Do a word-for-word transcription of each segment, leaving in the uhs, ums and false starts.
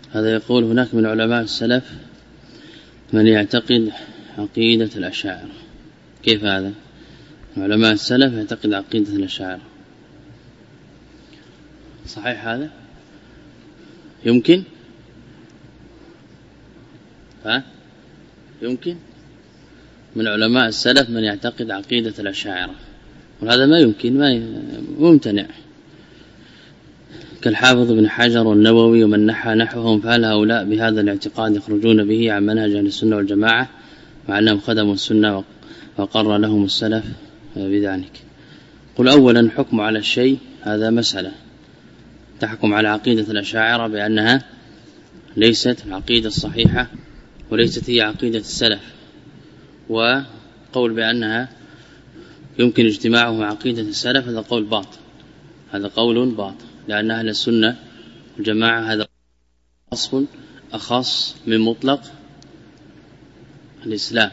هذا يقول هناك من علماء السلف من يعتقد عقيدة الأشاعرة. كيف هذا؟ علماء السلف يعتقد عقيدة الأشاعرة، صحيح هذا؟ يمكن؟ ها؟ يمكن؟ من علماء السلف من يعتقد عقيدة الأشاعرة، وهذا ما يمكن، ما ممتنع، كالحافظ بن حجر والنووي ومن نحى نحوهم. فهل هؤلاء بهذا الاعتقاد يخرجون به عن منهج أهل السنة والجماعة مع أنهم خدموا السنة وقر لهم السلف بذلك؟ قل أولا حكم على الشيء هذا مسألة، تحكم على عقيدة الأشاعرة بأنها ليست العقيدة الصحيحة وليست هي عقيدة السلف، وقول بأنها يمكن اجتماعه مع عقيدة السلف هذا قول باطل، هذا قول باطل، لأن أهل السنة والجماعة هذا وصف أخص من مطلق الإسلام.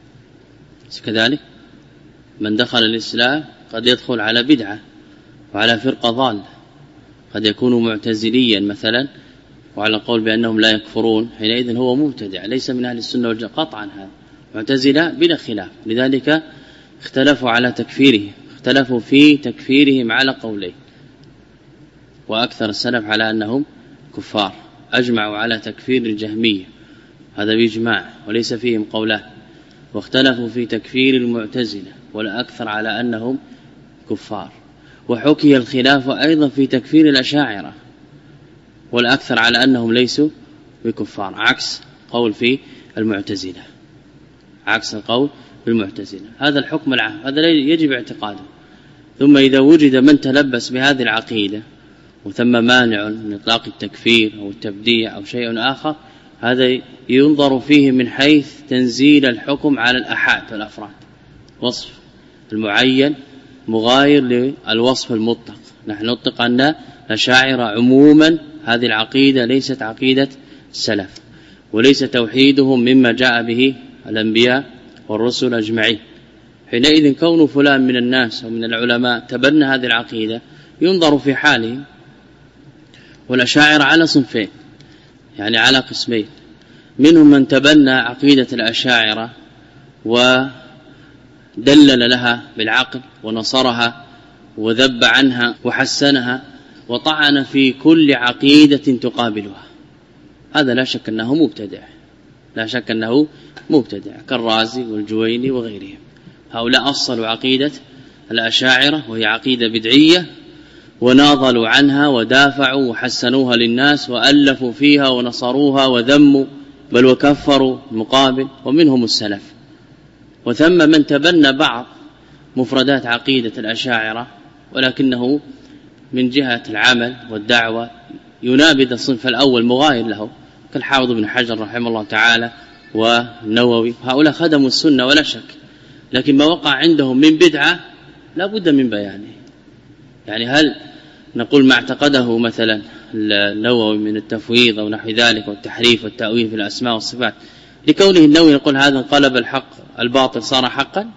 كذلك من دخل الإسلام قد يدخل على بدعة وعلى فرقة ضالة، قد يكون معتزليا مثلا وعلى قول بأنهم لا يكفرون، حينئذ هو مبتدع ليس من أهل السنة والجماعة قطعا، هذا معتزلة بلا خلاف. لذلك اختلفوا على تكفيره، اختلفوا في تكفيرهم على قولين، وأكثر السلف على أنهم كفار، أجمعوا على تكفير الجهمية هذا بإجماع وليس فيهم قولان، واختلفوا في تكفير المعتزلة والأكثر على أنهم كفار، وحكي الخلاف أيضا في تكفير الأشاعرة والأكثر على أنهم ليسوا بكفار، عكس قول في المعتزلة، عكس القول في المعتزلة. هذا الحكم العام، هذا يجب اعتقاده. ثم إذا وجد من تلبس بهذه العقيدة وثم مانع من إطلاق التكفير أو التبديع أو شيء آخر، هذا ينظر فيه من حيث تنزيل الحكم على الأحاد والأفراد، وصف المعين مغاير للوصف المطلق. نحن نطلق أن الأشاعرة عموما هذه العقيدة ليست عقيدة السلف، وليس توحيدهم مما جاء به الأنبياء والرسل أجمعين. حينئذ كون فلان من الناس ومن العلماء تبنى هذه العقيدة ينظر في حاله. والأشاعرة على صنفين، يعني على قسمين، منهم من تبنى عقيدة الأشاعرة ودلل لها بالعقل ونصرها وذب عنها وحسنها وطعن في كل عقيدة تقابلها، هذا لا شك أنه مبتدع، لا شك أنه مبتدع كالرازي والجويني وغيرهم. هؤلاء أصلوا عقيدة الأشاعرة وهي عقيدة بدعية، وناضلوا عنها ودافعوا وحسنوها للناس وألفوا فيها ونصروها وذموا بل وكفروا المقابل، ومنهم السلف. وثم من تبنى بعض مفردات عقيدة الأشاعرة ولكنه من جهة العمل والدعوة ينابذ الصنف الأول مغاير له، كالحافظ بن حجر رحمه الله تعالى والنووي. هؤلاء خدموا السنة ولا شك، لكن ما وقع عندهم من بدعة لا بد من بيانه. يعني هل نقول ما اعتقده مثلا النووي من التفويض أو نحو ذلك والتحريف والتأويل في الأسماء والصفات لكونه النووي نقول هذا انقلب الحق الباطل صار حقا؟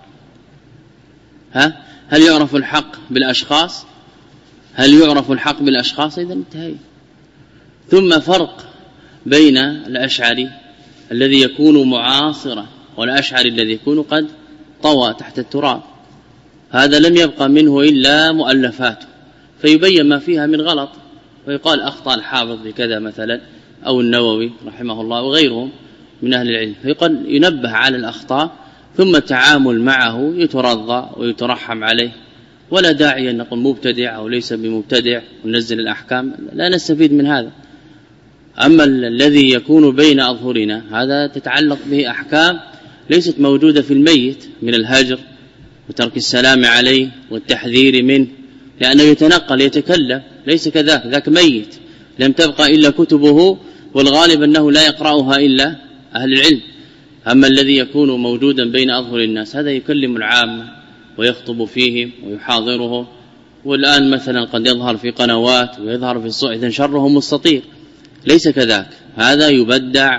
ها؟ هل يعرف الحق بالأشخاص؟ هل يعرف الحق بالأشخاص؟ إذا انتهي. ثم فرق بين الأشعري الذي يكون معاصرا والأشعري الذي يكون قد طوى تحت التراب، هذا لم يبقى منه إلا مؤلفاته فيبين ما فيها من غلط، ويقال أخطأ الحافظ بكذا مثلا أو النووي رحمه الله وغيرهم من أهل العلم، فيقال ينبه على الأخطاء ثم التعامل معه يترضى ويترحم عليه، ولا داعي أن نقول مبتدع أو ليس بمبتدع وننزل الأحكام، لا نستفيد من هذا. أما الذي يكون بين أظهرنا هذا تتعلق به أحكام ليست موجودة في الميت من الهجر وترك السلام عليه والتحذير منه، لأنه يتنقل يتكلم، ليس كذاك، ذاك ميت لم تبقى إلا كتبه، والغالب أنه لا يقرأها إلا أهل العلم. أما الذي يكون موجودا بين أظهر الناس هذا يكلم العامة ويخطب فيهم ويحاضرهم، والآن مثلا قد يظهر في قنوات ويظهر في الصحف، إذن شره مستطير، ليس كذاك، هذا يبدع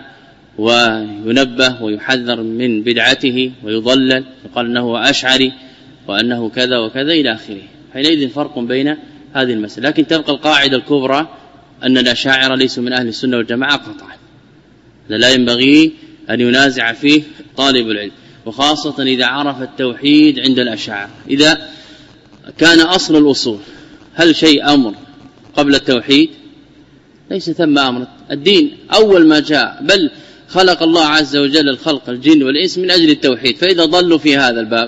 وينبه ويحذر من بدعته ويضلل، يقال أنه أشعري وأنه كذا وكذا إلى آخره. حينئذ فرق بين هذه المسألة، لكن تبقى القاعدة الكبرى أن الأشاعرة ليسوا من أهل السنة والجماعة قطعا، لا ينبغي أن ينازع فيه طالب العلم، وخاصة إذا عرف التوحيد عند الأشاعرة. إذا كان أصل الأصول هل شيء أمر قبل التوحيد؟ ليس ثم أمر. الدين أول ما جاء بل خلق الله عز وجل الخلق الجن والإنس من أجل التوحيد، فإذا ضلوا في هذا الباب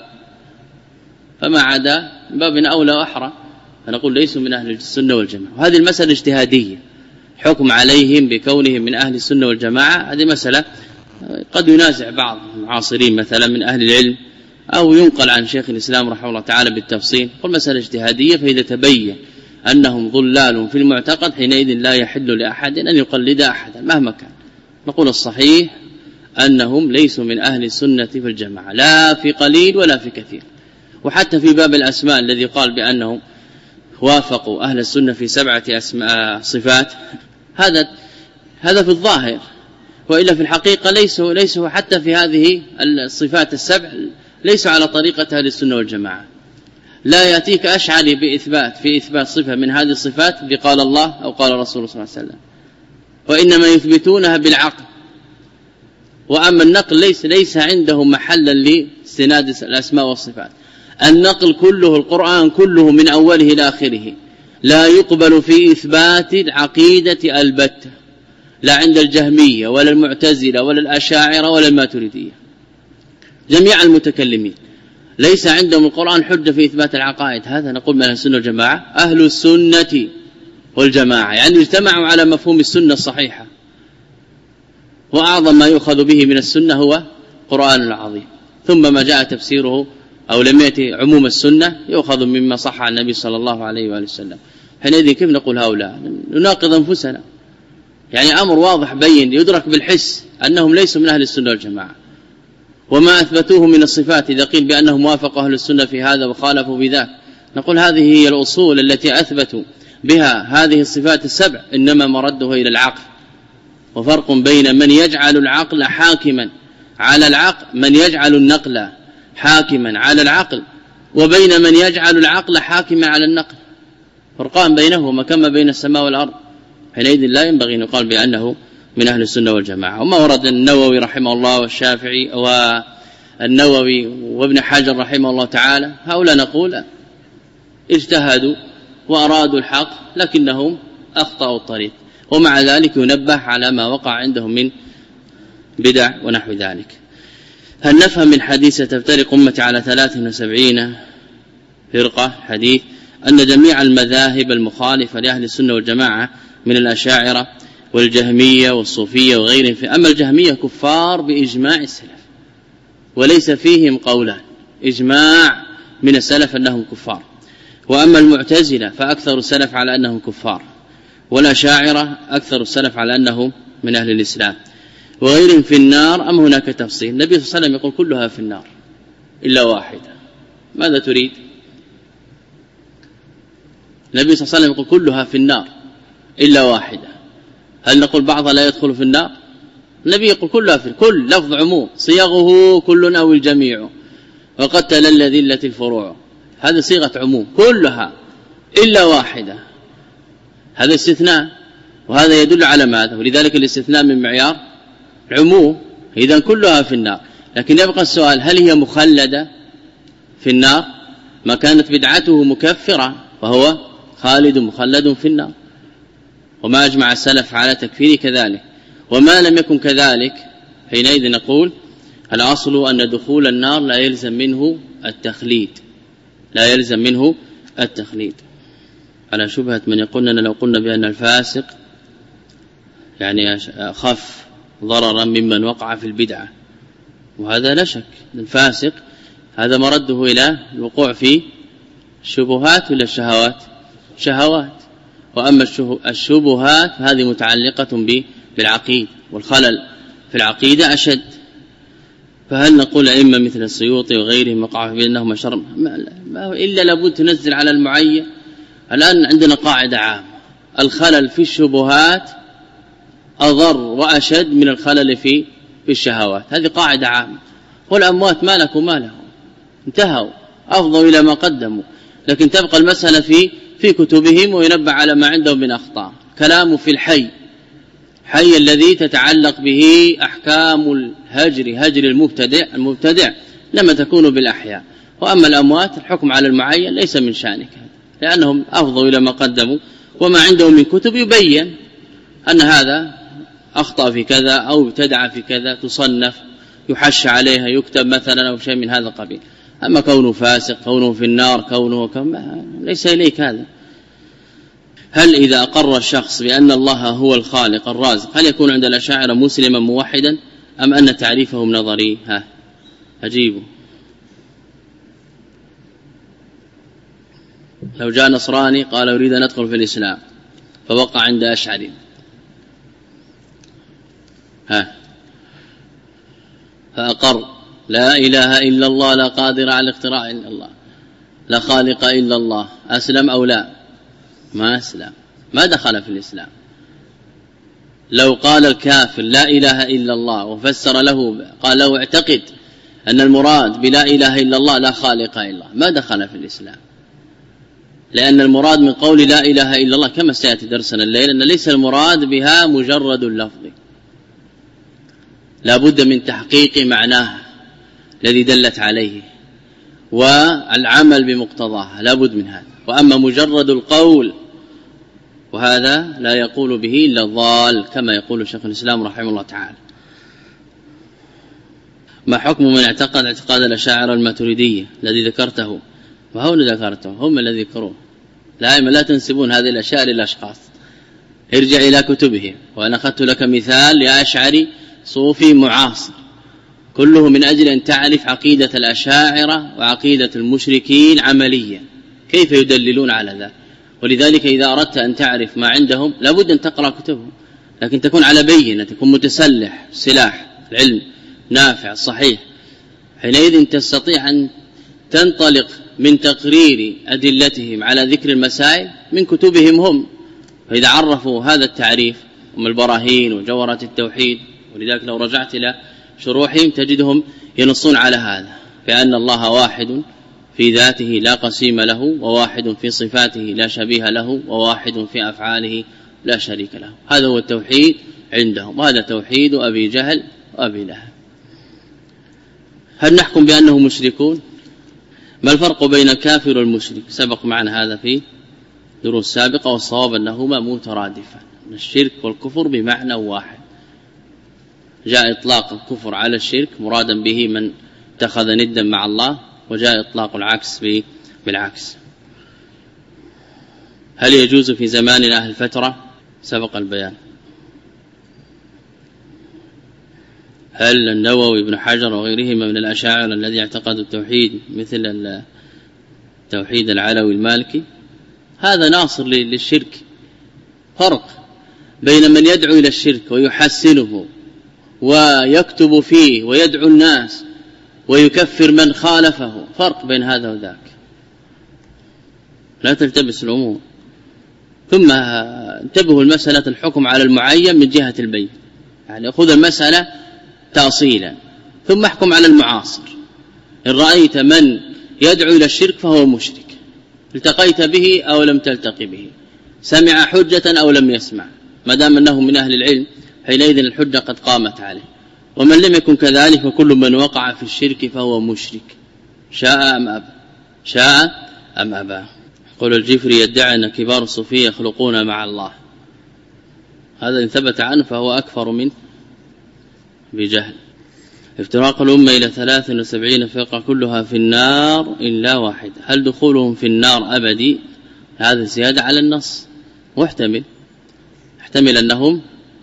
فما عدا باب أولى وأحرى فنقول ليسوا من أهل السنة والجماعة. وهذه المسألة اجتهادية، حكم عليهم بكونهم من أهل السنة والجماعة هذه مسألة قد ينازع بعض المعاصرين مثلا من أهل العلم، أو ينقل عن شيخ الإسلام رحمه الله تعالى بالتفصيل. قل مسألة اجتهادية، فإذا تبين أنهم ضلال في المعتقد حينئذ لا يحل لأحد أن يقلد أحدا مهما كان. نقول الصحيح أنهم ليسوا من أهل السنة في الجماعة لا في قليل ولا في كثير. وحتى في باب الأسماء الذي قال بأنهم وافقوا أهل السنة في سبعة أسماء صفات، هذا هذا في الظاهر، وإلا في الحقيقة ليسوا ليسوا حتى في هذه الصفات السبع ليسوا على طريقة أهل السنة والجماعة. لا يأتيك أشعري بإثبات في إثبات صفة من هذه الصفات بقال الله أو قال رسول صلى الله عليه وسلم، وإنما يثبتونها بالعقل. وأما النقل ليس ليس عندهم محلا لاستناد الأسماء والصفات. النقل كله القرآن كله من أوله إلى آخره لا يقبل في إثبات العقيدة البتة، لا عند الجهمية ولا المعتزلة ولا الأشاعرة ولا الماتريدية. جميع المتكلمين ليس عندهم القرآن حجة في إثبات العقائد. هذا نقول من أهل السنة والجماعة، أهل السنة والجماعة يعني اجتمعوا على مفهوم السنة الصحيحة. وأعظم ما يؤخذ به من السنة هو القرآن العظيم، ثم ما جاء تفسيره أو لم يأتي عموم السنة يؤخذ مما صح عن النبي صلى الله عليه وآله وسلم. حينئذ كيف نقول هؤلاء؟ نناقض أنفسنا. يعني أمر واضح بين يدرك بالحس أنهم ليسوا من أهل السنة والجماعة. وما أثبتوه من الصفات إذا قيل بأنهم وافقوا أهل السنة في هذا وخالفوا بذاك، نقول هذه هي الأصول التي أثبتوا بها هذه الصفات السبع، إنما مرده إلى العقل. وفرق بين من يجعل العقل حاكما على العقل، من يجعل النقل حاكما على العقل، وبين من يجعل العقل حاكما على النقل. فرقان بينهما كما بين السماء والأرض. حينئذ لا ينبغي أن يقال بأنه من أهل السنة والجماعة. وما ورد النووي رحمه الله والشافعي والنووي وابن حجر رحمه الله تعالى، هؤلاء نقول اجتهدوا وأرادوا الحق لكنهم أخطأوا الطريق، ومع ذلك ينبه على ما وقع عندهم من بدع ونحو ذلك. هل نفهم من حديث تفترق أمتي على ثلاث وسبعين فرقة حديث أن جميع المذاهب المخالفة لأهل السنة والجماعة من الأشاعرة والجهمية والصوفية وغيرهم، أما الجهمية كفار بإجماع السلف وليس فيهم قولان، إجماع من السلف أنهم كفار. وأما المعتزلة فأكثر السلف على أنهم كفار، والأشاعرة أكثر السلف على أنهم من أهل الإسلام وغيرهم في النار. أم هناك تفصيل؟ النبي صلى الله عليه وسلم يقول كلها في النار إلا واحدة. ماذا تريد؟ النبي صلى الله عليه وسلم يقول كلها في النار إلا واحدة، هل نقول بعضها لا يدخل في النار؟ النبي يقول كلها في كل لفظ عموم صيغه كل أو الجميع، وقد تل الذلة الفروع، هذه صيغة عموم كلها إلا واحدة، هذا استثناء، وهذا يدل على ماذا؟ ولذلك الاستثناء من معيار العموم، إذن كلها في النار. لكن يبقى السؤال هل هي مخلدة في النار؟ ما كانت بدعته مكفرة فهو خالد مخلد في النار، وما أجمع السلف على تكفيره كذلك. وما لم يكن كذلك حينئذ نقول الأصل أن دخول النار لا يلزم منه التخليد، لا يلزم منه التخليد. على شبهة من يقولنا لو قلنا بأن الفاسق يعني أخف ضررا ممن وقع في البدعة، وهذا لا شك الفاسق هذا مرده إلى الوقوع في الشبهات ولا الشهوات؟ شهوات. وأما الشبهات هذه متعلقة بالعقيدة، والخلل في العقيدة أشد. فهل نقول أئمة مثل السيوطي وغيرهم وقعوا بأنهم شر؟ ما إلا لابد تنزل على المعين. الآن عندنا قاعدة عامة، الخلل في الشبهات أضر وأشد من الخلل في في الشهوات، هذه قاعدة عامة. والأموات ما لكم ما لهم، انتهوا أفضوا إلى ما قدموا، لكن تبقى المسألة في في كتبهم وينبع على ما عندهم من أخطاء. كلام في الحي حي الذي تتعلق به أحكام الهجر هجر المبتدع المبتدع لما تكون بالأحياء. وأما الأموات الحكم على المعين ليس من شأنك لأنهم أفضوا إلى ما قدموا وما عندهم من كتب يبين أن هذا أخطأ في كذا أو ابتدع في كذا تصنف يحش عليها يكتب مثلا أو شيء من هذا القبيل. أما كونه فاسق كونه في النار كونه كما ليس إليك هذا. هل إذا أقر الشخص بأن الله هو الخالق الرازق هل يكون عند الأشاعرة مسلما موحدا أم أن تعريفهم نظري؟ ها أجيبه. لو جاء نصراني قال أريد أن أدخل في الإسلام فوقع عند أشعري ها فأقر لا إله إلا الله لا قادر على الاختراع إلا الله لا خالق إلا الله أسلم أو لا؟ ما أسلم ما دخل في الإسلام. لو قال الكافر لا إله إلا الله وفسر له قال له اعتقد أن المراد بلا إله إلا الله لا خالق إلا الله ما دخل في الإسلام لأن المراد من قول لا إله إلا الله كما سيأتي درسنا الليل أن ليس المراد بها مجرد اللفظ لا بد من تحقيق معناها الذي دلت عليه والعمل بمقتضاها لا بد من هذا. وأما مجرد القول وهذا لا يقول به إلا الضال كما يقول شيخ الإسلام رحمه الله تعالى. ما حكم من اعتقد اعتقاد الأشاعرة الماتريدية الذي ذكرته؟ وهو اللي ذكرته هم الذي ذكروه لا لا تنسبون هذه الأشياء للأشخاص. ارجع إلى كتبهم وأنا أخذت لك مثال لأشعري صوفي معاصر كله من أجل أن تعرف عقيدة الأشاعرة وعقيدة المشركين عمليا كيف يدللون على ذلك. ولذلك إذا أردت أن تعرف ما عندهم لابد أن تقرأ كتبهم لكن تكون على بينة تكون متسلح سلاح العلم نافع صحيح حينئذ تستطيع أن تنطلق من تقرير أدلتهم على ذكر المسائل من كتبهم هم. فإذا عرفوا هذا التعريف هم البراهين وجوهرات التوحيد ولذلك لو رجعت إلى شروحهم تجدهم ينصون على هذا بأن الله واحد في ذاته لا قسيم له وواحد في صفاته لا شبيه له وواحد في أفعاله لا شريك له. هذا هو التوحيد عندهم وهذا توحيد أبي جهل وأبي لهب. هل نحكم بأنهم مشركون؟ ما الفرق بين الكافر والمشرك؟ سبق معنا هذا في دروس سابقة والصواب أنهما مترادفان الشرك والكفر بمعنى واحد. جاء إطلاق الكفر على الشرك مرادا به من اتخذ ندا مع الله وجاء إطلاق العكس بالعكس. هل يجوز في زماننا أهل الفترة؟ سبق البيان. هل النووي ابن حجر وغيرهما من الأشاعرة الذي اعتقدوا التوحيد مثل التوحيد العلوي المالكي هذا ناصر للشرك؟ فرق بين من يدعو إلى الشرك ويحسنه ويكتب فيه ويدعو الناس ويكفر من خالفه فرق بين هذا وذاك لا تلتبس الأمور. ثم انتبهوا المسألة الحكم على المعين من جهة البين يعني خذ المسألة تأصيلا ثم احكم على المعاصر. إن رأيت من يدعو إلى الشرك فهو مشرك التقيت به أو لم تلتقي به سمع حجة أو لم يسمع ما دام أنه من أهل العلم حينئذ الحجة قد قامت عليه. ومن لم يكن كذلك فكل من وقع في الشرك فهو مشرك شاء أم أبى شاء أم أبى. قول الجفري يدعي أن كبار الصوفية يخلقون مع الله هذا إن ثبت عنه فهو أكفر من بجهل. افتراق الأمة إلى ثلاث وسبعين فرقة كلها في النار إلا واحد هل دخولهم في النار أبدي؟ هذا زيادة على النص محتمل يحتمل أنهم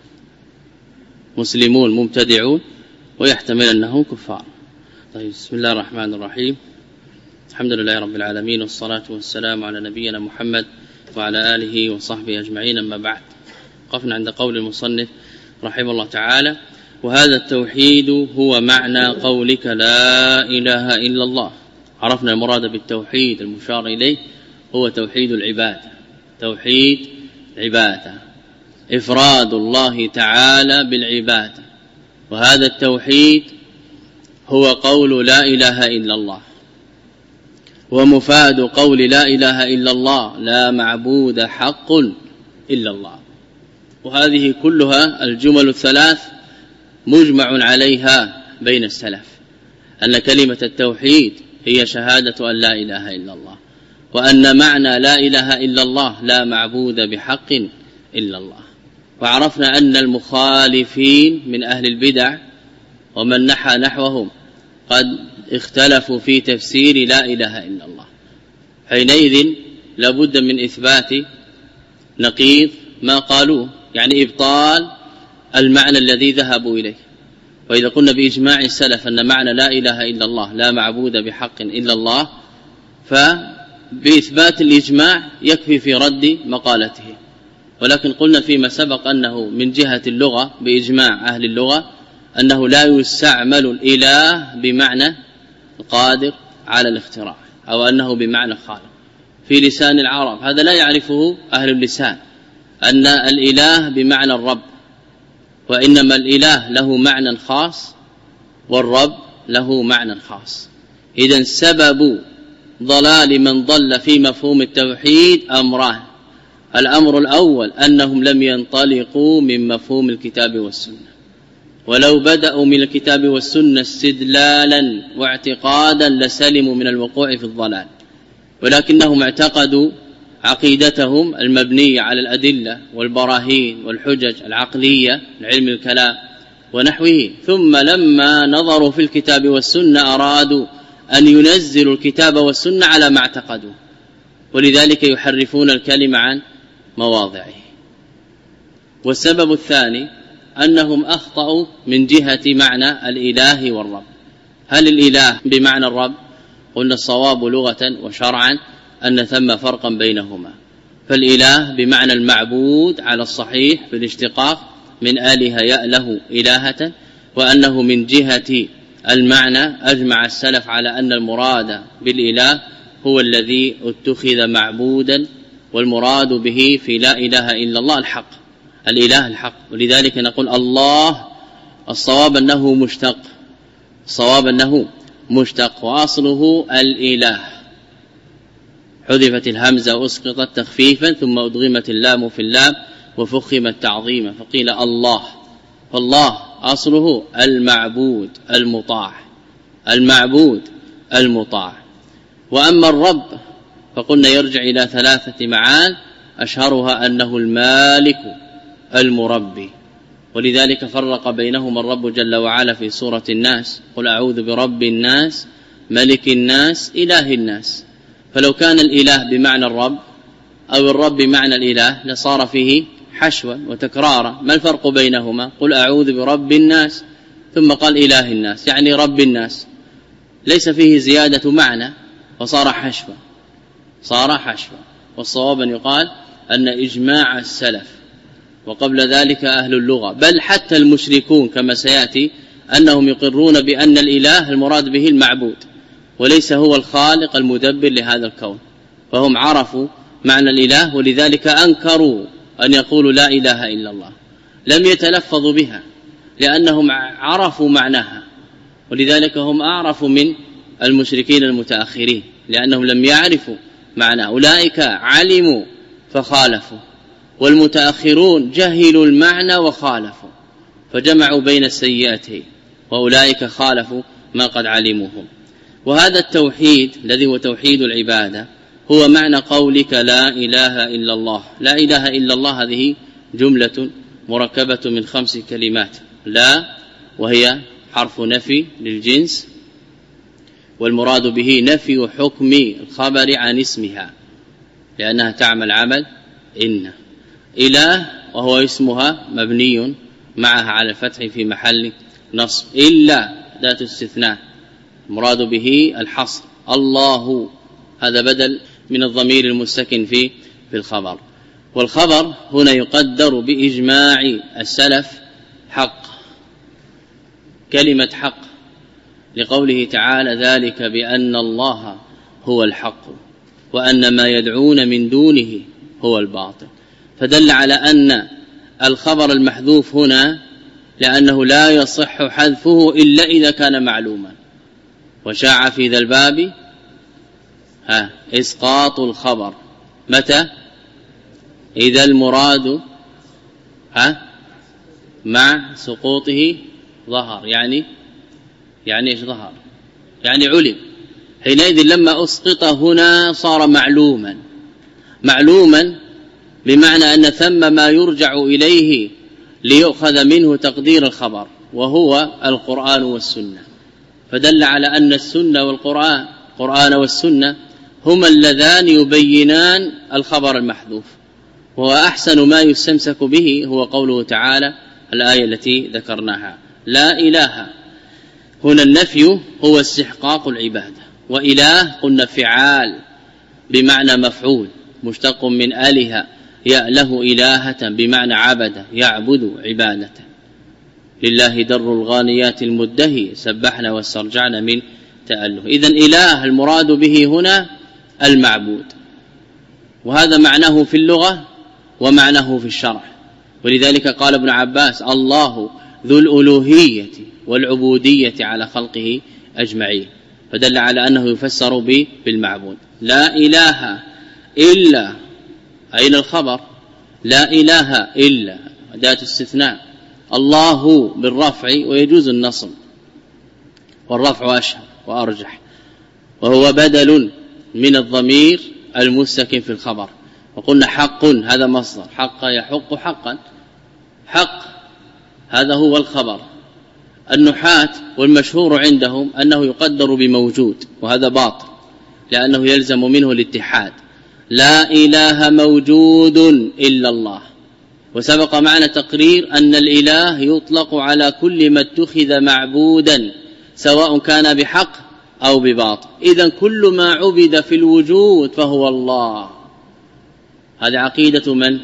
مسلمون مبتدعون ويحتمل أنهم كفار. طيب بسم الله الرحمن الرحيم الحمد لله رب العالمين والصلاة والسلام على نبينا محمد وعلى آله وصحبه أجمعين. أما بعد وقفنا عند قول المصنف رحمه الله تعالى وهذا التوحيد هو معنى قولك لا إله إلا الله. عرفنا المراد بالتوحيد المشار إليه هو توحيد العبادة توحيد العبادة إفراد الله تعالى بالعبادة وهذا التوحيد هو قول لا إله إلا الله ومفاد قول لا إله إلا الله لا معبود حق إلا الله وهذه كلها الجمل الثلاث مجمع عليها بين السلف، أن كلمة التوحيد هي شهادة أن لا إله إلا الله، وأن معنى لا إله إلا الله لا معبود بحق إلا الله. وعرفنا أن المخالفين من أهل البدع ومن نحى نحوهم قد اختلفوا في تفسير لا إله إلا الله، حينئذ لابد من إثبات نقيض ما قالوه، يعني إبطال المعنى الذي ذهبوا إليه. وإذا قلنا بإجماع السلف أن معنى لا إله إلا الله لا معبود بحق إلا الله، فبإثبات الإجماع يكفي في رد مقالته. ولكن قلنا فيما سبق أنه من جهة اللغة بإجماع أهل اللغة أنه لا يستعمل الإله بمعنى القادر على الاختراع، أو أنه بمعنى خالق في لسان العرب، هذا لا يعرفه أهل اللسان، أن الإله بمعنى الرب، وإنما الإله له معنى خاص والرب له معنى خاص. إذن سبب ضلال من ضل في مفهوم التوحيد أمران: الأمر الأول أنهم لم ينطلقوا من مفهوم الكتاب والسنة، ولو بدأوا من الكتاب والسنة استدلالا واعتقادا لسلموا من الوقوع في الضلال، ولكنهم اعتقدوا عقيدتهم المبنية على الأدلة والبراهين والحجج العقلية علم الكلام ونحوه، ثم لما نظروا في الكتاب والسنة أرادوا أن ينزلوا الكتاب والسنة على ما اعتقدوا، ولذلك يحرفون الكلمة عن مواضعه. والسبب الثاني أنهم أخطأوا من جهة معنى الإله والرب. هل الإله بمعنى الرب؟ قلنا الصواب لغة وشرعا أن ثم فرقا بينهما، فالإله بمعنى المعبود على الصحيح في الاشتقاق من آله يأله إلهة، وأنه من جهة المعنى أجمع السلف على أن المراد بالإله هو الذي اتخذ معبودا، والمراد به في لا إله إلا الله الحق، الإله الحق. ولذلك نقول الله الصواب أنه مشتق، الصواب أنه مشتق، وأصله الإله، حذفت الهمزة وأسقطت تخفيفا ثم أدغمت اللام في اللام وفخمت تعظيما فقيل الله. فالله أصله المعبود المطاع، المعبود المطاع. وأما الرب فقلنا يرجع إلى ثلاثة معان، أشهرها أنه المالك المربي، ولذلك فرق بينهما الرب جل وعلا في سورة الناس: قل أعوذ برب الناس ملك الناس إله الناس. فلو كان الإله بمعنى الرب أو الرب بمعنى الإله لصار فيه حشوا وتكرارا. ما الفرق بينهما؟ قل أعوذ برب الناس ثم قال إله الناس، يعني رب الناس، ليس فيه زيادة معنى وصار حشوا، صار حشوا. والصواب أن يقال أن إجماع السلف وقبل ذلك أهل اللغة بل حتى المشركون كما سيأتي أنهم يقرون بأن الإله المراد به المعبود وليس هو الخالق المدبر لهذا الكون، فهم عرفوا معنى الإله ولذلك أنكروا أن يقولوا لا إله إلا الله، لم يتلفظوا بها لأنهم عرفوا معناها، ولذلك هم أعرفوا من المشركين المتأخرين لأنهم لم يعرفوا معناه. أولئك علموا فخالفوا، والمتأخرون جهلوا المعنى وخالفوا فجمعوا بين السيئتين، وأولئك خالفوا ما قد علموهم. وهذا التوحيد الذي هو توحيد العبادة هو معنى قولك لا إله إلا الله. لا إله إلا الله هذه جملة مركبة من خمس كلمات: لا وهي حرف نفي للجنس، والمراد به نفي حكم الخبر عن اسمها لأنها تعمل عمل إن. إله وهو اسمها مبني معها على الفتح في محل نصب. إلا ذات استثناء المراد به الحصر. الله هذا بدل من الضمير المستكن في في الخبر، والخبر هنا يقدر بإجماع السلف حق، كلمة حق، لقوله تعالى: ذلك بأن الله هو الحق وأن ما يدعون من دونه هو الباطل. فدل على أن الخبر المحذوف هنا لأنه لا يصح حذفه إلا إذا كان معلوما، وشاع في ذا الباب ها إسقاط الخبر متى؟ إذا المراد ها مع سقوطه ظهر، يعني يعني ايش ظهر؟ يعني علم. حينئذ لما أسقط هنا صار معلوما، معلوما بمعنى أن ثم ما يرجع إليه ليؤخذ منه تقدير الخبر، وهو القرآن والسنة. فدل على أن السنة والقرآن القرآن والسنة هما اللذان يبينان الخبر المحذوف. وهو أحسن ما يستمسك به هو قوله تعالى الآية التي ذكرناها: لا إله. هنا النفي هو استحقاق العبادة، وإله قلنا فعال بمعنى مفعول مشتق من آله يأله إلهة بمعنى عبد يعبد عبادة. لله در الغانيات المدهي سبحنا واسترجعنا من تأله. إذن إله المراد به هنا المعبود، وهذا معناه في اللغة ومعناه في الشرع. ولذلك قال ابن عباس: الله ذو الألوهية والعبودية على خلقه أجمعين. فدل على أنه يفسر بالمعبود. لا إله إلا، أين الخبر؟ لا إله إلا أداة استثناء. الله بالرفع ويجوز النصب، والرفع أشهر وأرجح، وهو بدل من الضمير المستكن في الخبر. وقلنا حق هذا مصدر، حق يحق حقا، حق هذا هو الخبر. النحاة والمشهور عندهم أنه يقدر بموجود، وهذا باطل لأنه يلزم منه الاتحاد. لا إله موجود إلا الله. وسبق معنا تقرير أن الإله يطلق على كل ما اتخذ معبودا سواء كان بحق أو بباطل. إذن كل ما عبد في الوجود فهو الله. هذه عقيدة من؟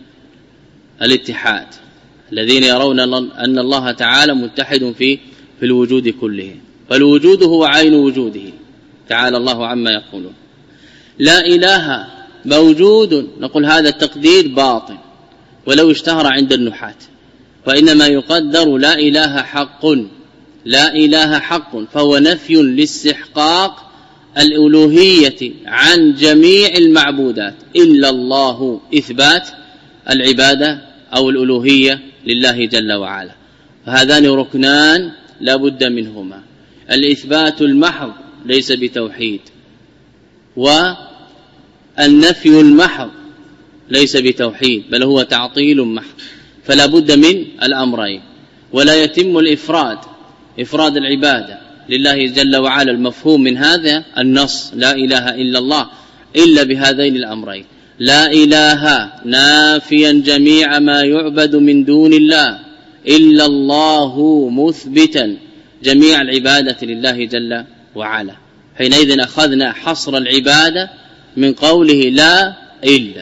الاتحاد، الذين يرون أن الله تعالى متحد في في الوجود كله، فالوجود هو عين وجوده تعالى الله عما يقولون. لا إله موجود، نقول هذا التقدير باطل ولو اشتهر عند النحاة، وإنما يقدر لا إله حق. لا إله حق فهو نفي لاستحقاق الألوهية عن جميع المعبودات إلا الله، إثبات العبادة أو الألوهية لله جل وعلا. فهذان ركنان لا بد منهما. الإثبات المحض ليس بتوحيد، والنفي المحض ليس بتوحيد، بل هو تعطيل محض. فلا بد من الأمرين. ولا يتم الإفراد، إفراد العبادة لله جل وعلا المفهوم من هذا النص لا إله إلا الله إلا بهذين الأمرين: لا إله نافيا جميع ما يعبد من دون الله، إلا الله مثبتا جميع العبادة لله جل وعلا. حينئذ أخذنا حصر العبادة من قوله لا إلا،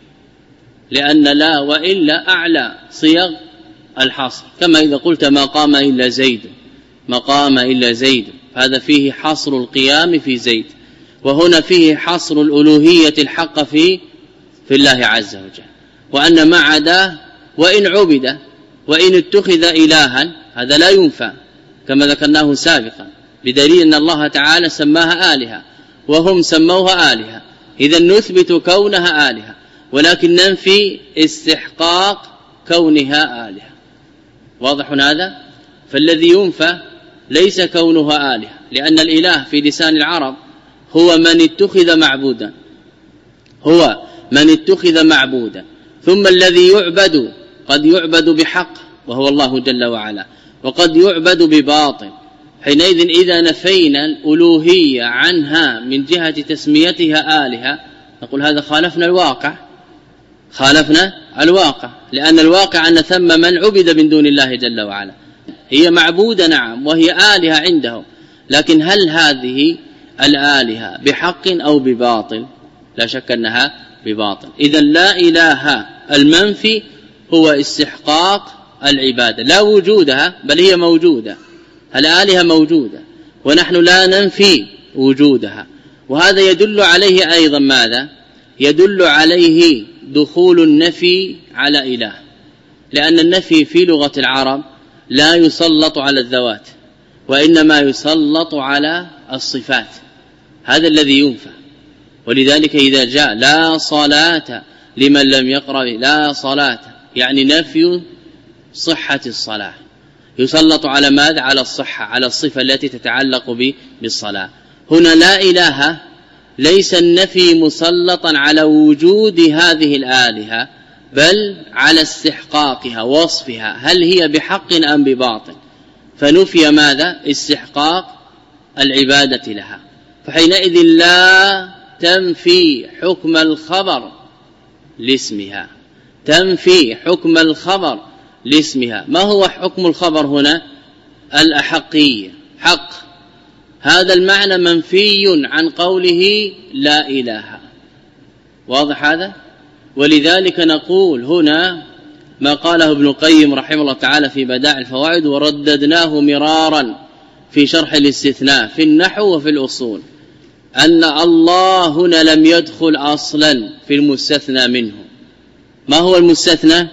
لأن لا وإلا أعلى صيغ الحصر. كما إذا قلت ما قام إلا زيد، ما قام إلا زيد، هذا فيه حصر القيام في زيد. وهنا فيه حصر الألوهية الحق في في الله عز وجل، وأن ما عداه وإن عبد وإن اتخذ إلها هذا لا ينفع كما ذكرناه سابقا، بدليل أن الله تعالى سماها آلهة وهم سموها آلهة. إذن نثبت كونها آلهة، ولكن ننفي استحقاق كونها آلهة. واضح هذا؟ فالذي ينفى ليس كونها آلهة، لأن الإله في لسان العرب هو من اتخذ معبودا، هو من اتخذ معبودا. ثم الذي يعبد قد يعبد بحق وهو الله جل وعلا، وقد يعبد بباطل. حينئذ إذا نفينا الألوهية عنها من جهة تسميتها آلهة نقول هذا خالفنا الواقع، خالفنا الواقع، لأن الواقع أن ثم من عبد من دون الله جل وعلا. هي معبودة نعم وهي آلهة عندهم، لكن هل هذه الآلهة بحق أو بباطل؟ لا شك أنها بباطل. إذن لا إله المنفي هو استحقاق العبادة، لا وجودها بل هي موجودة، الآلهة موجودة ونحن لا ننفي وجودها. وهذا يدل عليه أيضا ماذا؟ يدل عليه دخول النفي على إله، لأن النفي في لغة العرب لا يسلط على الذوات وإنما يسلط على الصفات، هذا الذي ينفى. ولذلك إذا جاء لا صلاة لمن لم يقرأ لا صلاة يعني نفي صحة الصلاة، يسلط على ماذا؟ على الصحة، على الصفة التي تتعلق بالصلاة. هنا لا إله ليس النفي مسلطا على وجود هذه الآلهة، بل على استحقاقها ووصفها، هل هي بحق أم بباطل، فنفي ماذا؟ استحقاق العبادة لها. فحينئذ لا تنفي حكم الخبر لاسمها، تنفي حكم الخبر لاسمها. ما هو حكم الخبر هنا؟ الأحقية، حق. هذا المعنى منفي عن قوله لا إله. واضح هذا؟ ولذلك نقول هنا ما قاله ابن القيم رحمه الله تعالى في بدائع الفوائد، ورددناه مرارا في شرح الاستثناء في النحو وفي الأصول، أن الله هنا لم يدخل أصلا في المستثنى منه. ما هو المستثنى؟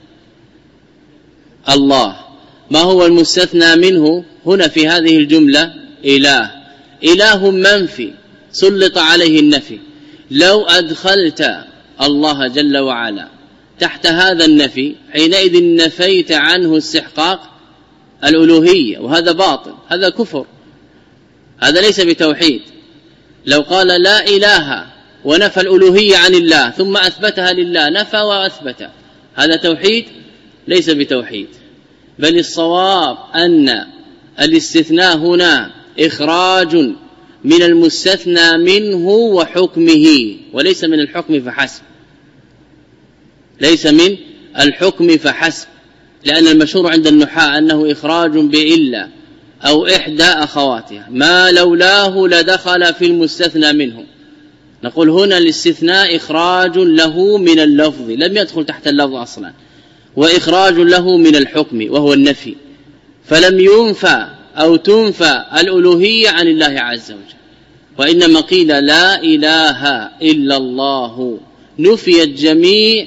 الله. ما هو المستثنى منه هنا في هذه الجملة؟ إله. إله منفي سلط عليه النفي. لو أدخلت الله جل وعلا تحت هذا النفي حينئذ نفيت عنه استحقاق الألوهية، وهذا باطل، هذا كفر، هذا ليس بتوحيد. لو قال لا إله ونفى الألوهية عن الله ثم أثبتها لله، نفى وأثبت، هذا توحيد؟ ليس بتوحيد. بل الصواب أن الاستثناء هنا إخراج من المستثنى منه وحكمه، وليس من الحكم فحسب، ليس من الحكم فحسب، لأن المشهور عند النحاة أنه إخراج بإلا أو إحدى أخواتها، ما لولاه لدخل في المستثنى منه. نقول هنا الاستثناء إخراج له من اللفظ، لم يدخل تحت اللفظ أصلا، وإخراج له من الحكم وهو النفي، فلم ينفى أو تنفى الألوهية عن الله عز وجل. وإنما قيل لا إله إلا الله، نفي الجميع،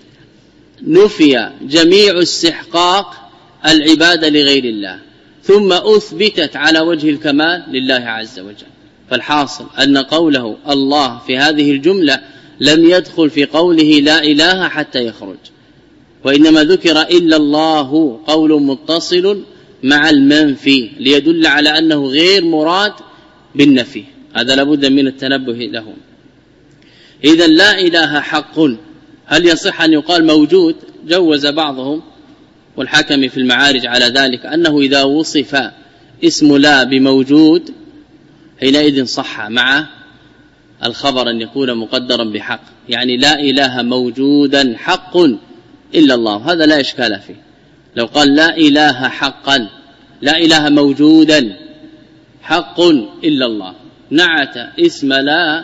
نفي جميع استحقاق العبادة لغير الله، ثم أثبتت على وجه الكمال لله عز وجل. فالحاصل أن قوله الله في هذه الجملة لم يدخل في قوله لا إله حتى يخرج، وإنما ذكر إلا الله قول متصل مع المنفي ليدل على أنه غير مراد بالنفي، هذا لابد من التنبه له. إذا لا إله حق، هل يصح أن يقال موجود؟ جوز بعضهم والحكم في المعارج على ذلك، أنه إذا وصف اسم لا بموجود حينئذ صح مع الخبر أن يكون مقدرا بحق، يعني لا إله موجودا حق إلا الله، هذا لا إشكال فيه. لو قال لا إله حقا، لا إله موجودا حق إلا الله، نعت اسم لا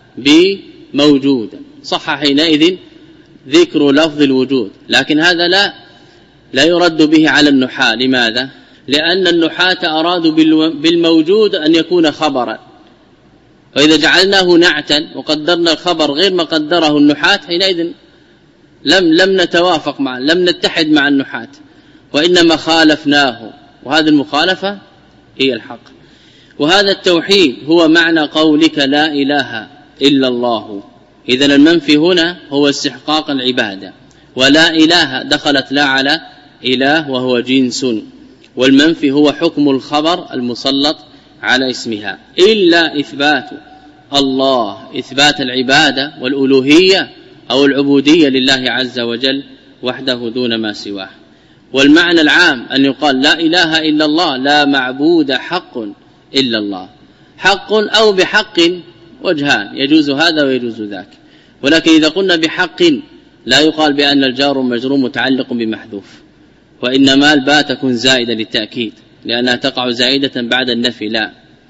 بموجود، صح حينئذ ذكر لفظ الوجود. لكن هذا لا لا يرد به على النحاة. لماذا؟ لأن النحاة أرادوا بالموجود أن يكون خبرا، وإذا جعلناه نعتا وقدرنا الخبر غير ما قدره النحاة حينئذ لم لم نتوافق معه، لم نتحد مع النحاة، وإنما خالفناه، وهذه المخالفة هي الحق. وهذا التوحيد هو معنى قولك لا إله إلا الله. إذن المنفي هنا هو استحقاق العبادة، ولا إله دخلت لا على إله وهو جنس، والمنفي هو حكم الخبر المسلط على اسمها، إلا إثبات الله، إثبات العبادة والألوهية أو العبودية لله عز وجل وحده دون ما سواه. والمعنى العام أن يقال لا إله إلا الله، لا معبود حق إلا الله. حق أو بحق وجهان، يجوز هذا ويجوز ذاك. ولكن إذا قلنا بحق لا يقال بأن الجار مجرور متعلق بمحذوف، وإنما الباء تكون زائدة للتأكيد لأنها تقع زائدة بعد النفي، لا.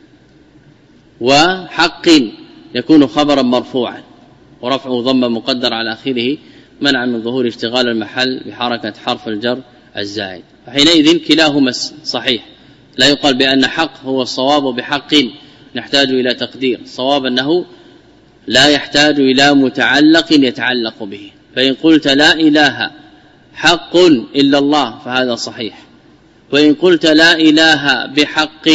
وحق يكون خبرا مرفوعا ورفعه ضم مقدر على آخره منع من ظهور اشتغال المحل بحركة حرف الجر الزائد، فحينئذ كلاهما صحيح. لا يقال بأن حق هو الصواب، بحق نحتاج إلى تقدير. صواب أنه لا يحتاج إلى متعلق يتعلق به. فإن قلت لا إله حق إلا الله فهذا صحيح، وإن قلت لا إله بحق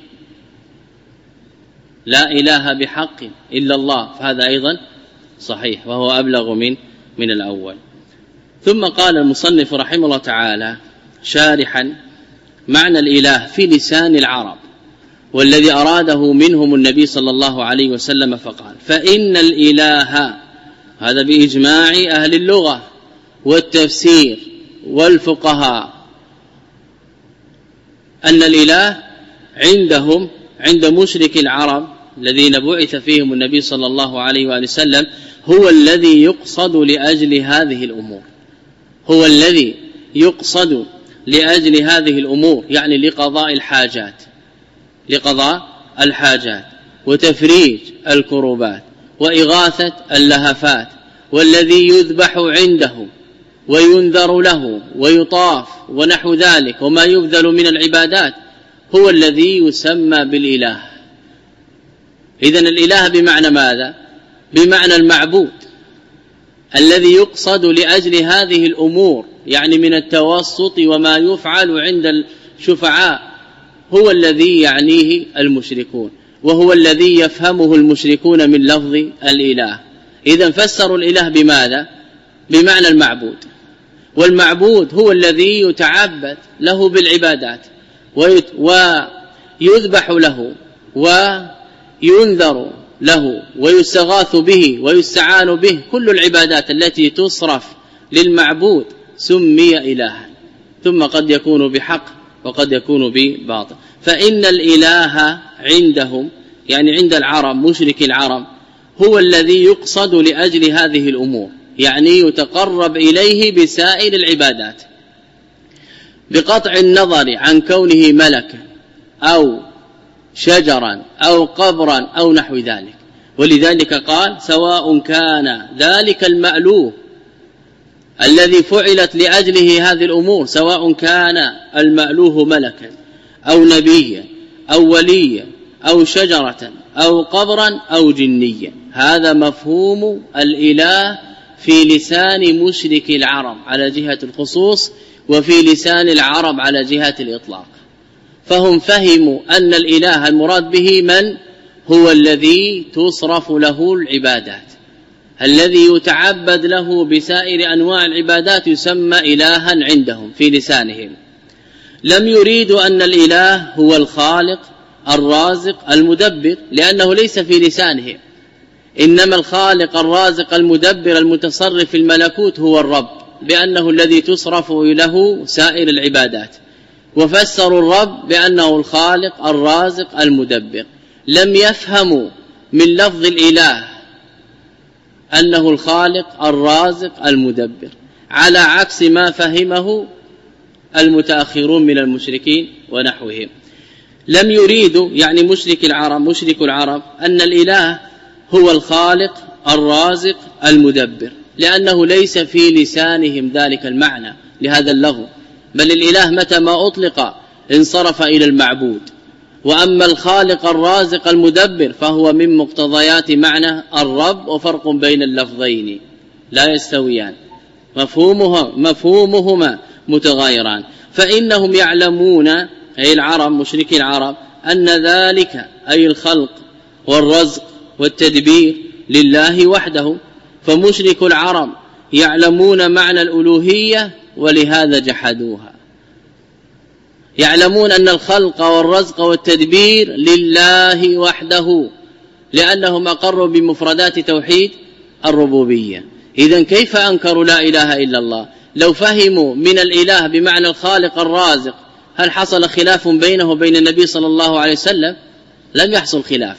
لا إله بحق إلا الله فهذا أيضا صحيح، وهو أبلغ من من الأول. ثم قال المصنف رحمه الله تعالى شارحا معنى الإله في لسان العرب والذي أراده منهم النبي صلى الله عليه وسلم فقال فإن الإله، هذا بإجماع أهل اللغة والتفسير والفقهاء، أن الإله عندهم عند مشرك العرب الذين بعث فيهم النبي صلى الله عليه وآله وسلم هو الذي يقصد لأجل هذه الأمور، هو الذي يقصد لأجل هذه الأمور، يعني لقضاء الحاجات لقضاء الحاجات وتفريج الكروبات وإغاثة اللهفات، والذي يذبح عنده وينذر له ويطاف ونحو ذلك وما يبذل من العبادات هو الذي يسمى بالإله. إذن الإله بمعنى ماذا؟ بمعنى المعبود الذي يقصد لأجل هذه الأمور، يعني من التوسط وما يفعل عند الشفعاء، هو الذي يعنيه المشركون، وهو الذي يفهمه المشركون من لفظ الإله. إذن فسروا الإله بماذا؟ بمعنى المعبود، والمعبود هو الذي يتعبد له بالعبادات ويذبح له وينذر له ويستغاث به ويستعان به. كل العبادات التي تصرف للمعبود سمي إلها، ثم قد يكون بحق وقد يكون بباطل. فإن الإله عندهم يعني عند العرب مشرك العرب هو الذي يقصد لأجل هذه الأمور، يعني يتقرب إليه بسائر العبادات بقطع النظر عن كونه ملكا أو شجرا أو قبرا أو نحو ذلك. ولذلك قال سواء كان ذلك المألوه الذي فعلت لأجله هذه الأمور، سواء كان المألوه ملكا أو نبيا أو وليا أو شجرة أو قبرا أو جنيا. هذا مفهوم الإله في لسان مشرك العرب على جهة الخصوص، وفي لسان العرب على جهة الإطلاق. فهم فهموا أن الإله المراد به من هو الذي تصرف له العبادات، الذي يتعبد له بسائر أنواع العبادات يسمى إلها عندهم في لسانهم. لم يريدوا أن الإله هو الخالق الرازق المدبر، لأنه ليس في لسانهم، إنما الخالق الرازق المدبر المتصرف في الملكوت هو الرب، بأنه الذي تصرف له سائر العبادات. وفسروا الرب بأنه الخالق الرازق المدبر. لم يفهموا من لفظ الإله أنه الخالق الرازق المدبر، على عكس ما فهمه المتأخرون من المشركين ونحوهم. لم يريدوا يعني مشرك العرب مشرك العرب أن الإله هو الخالق الرازق المدبر، لأنه ليس في لسانهم ذلك المعنى لهذا اللفظ، بل الإله متى ما أطلق انصرف إلى المعبود. وأما الخالق الرازق المدبر فهو من مقتضيات معنى الرب، وفرق بين اللفظين لا يستويان، مفهومهما, مفهومهما متغايران. فإنهم يعلمون أي العرب مشركي العرب أن ذلك أي الخلق والرزق والتدبير لله وحده. فمشرك العرب يعلمون معنى الألوهية ولهذا جحدوها، يعلمون أن الخلق والرزق والتدبير لله وحده، لأنهم أقروا بمفردات توحيد الربوبية. إذن كيف أنكروا لا إله إلا الله؟ لو فهموا من الإله بمعنى الخالق الرازق هل حصل خلاف بينه وبين النبي صلى الله عليه وسلم؟ لم يحصل خلاف،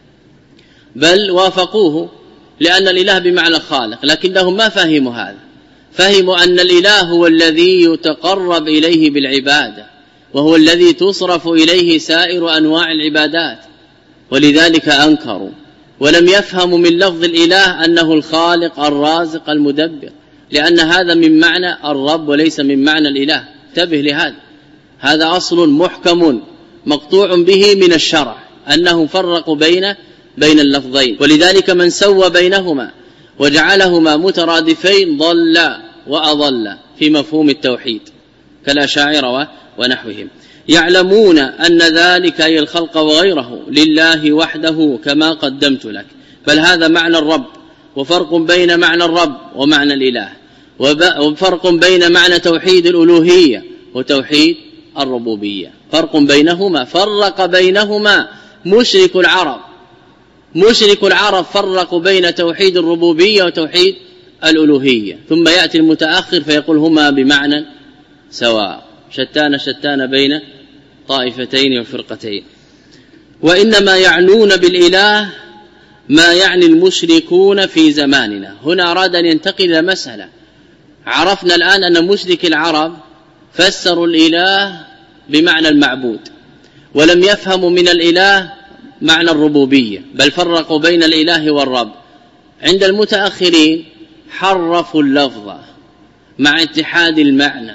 بل وافقوه، لأن الإله بمعنى الخالق، لكنهم ما فهموا هذا، فهموا أن الإله هو الذي يتقرب إليه بالعبادة، وهو الذي تصرف إليه سائر أنواع العبادات، ولذلك أنكروا. ولم يفهموا من لفظ الإله أنه الخالق الرازق المدبر، لأن هذا من معنى الرب وليس من معنى الإله. انتبه لهذا، هذا أصل محكم مقطوع به من الشرع، أنهم فرقوا بين بين اللفظين. ولذلك من سوى بينهما وجعلهما مترادفين ضل وأضل في مفهوم التوحيد كالأشاعرة ونحوهم. يعلمون أن ذلك أي الخلق وغيره لله وحده كما قدمت لك، بل هذا معنى الرب، وفرق بين معنى الرب ومعنى الإله. وفرق بين معنى توحيد الألوهية وتوحيد الربوبية، فرق بينهما، فرق بينهما مشرك العرب. مشرك العرب فرقوا بين توحيد الربوبية وتوحيد الألوهية، ثم يأتي المتأخر فيقول هما بمعنى سواء، شتان شتان بين طائفتين وفرقتين. وإنما يعنون بالإله ما يعني المشركون في زماننا. هنا أراد أن ينتقل إلى مسألة. عرفنا الآن أن مشرك العرب فسروا الإله بمعنى المعبود، ولم يفهموا من الإله معنى الربوبية، بل فرقوا بين الإله والرب. عند المتأخرين حرفوا اللفظ مع اتحاد المعنى،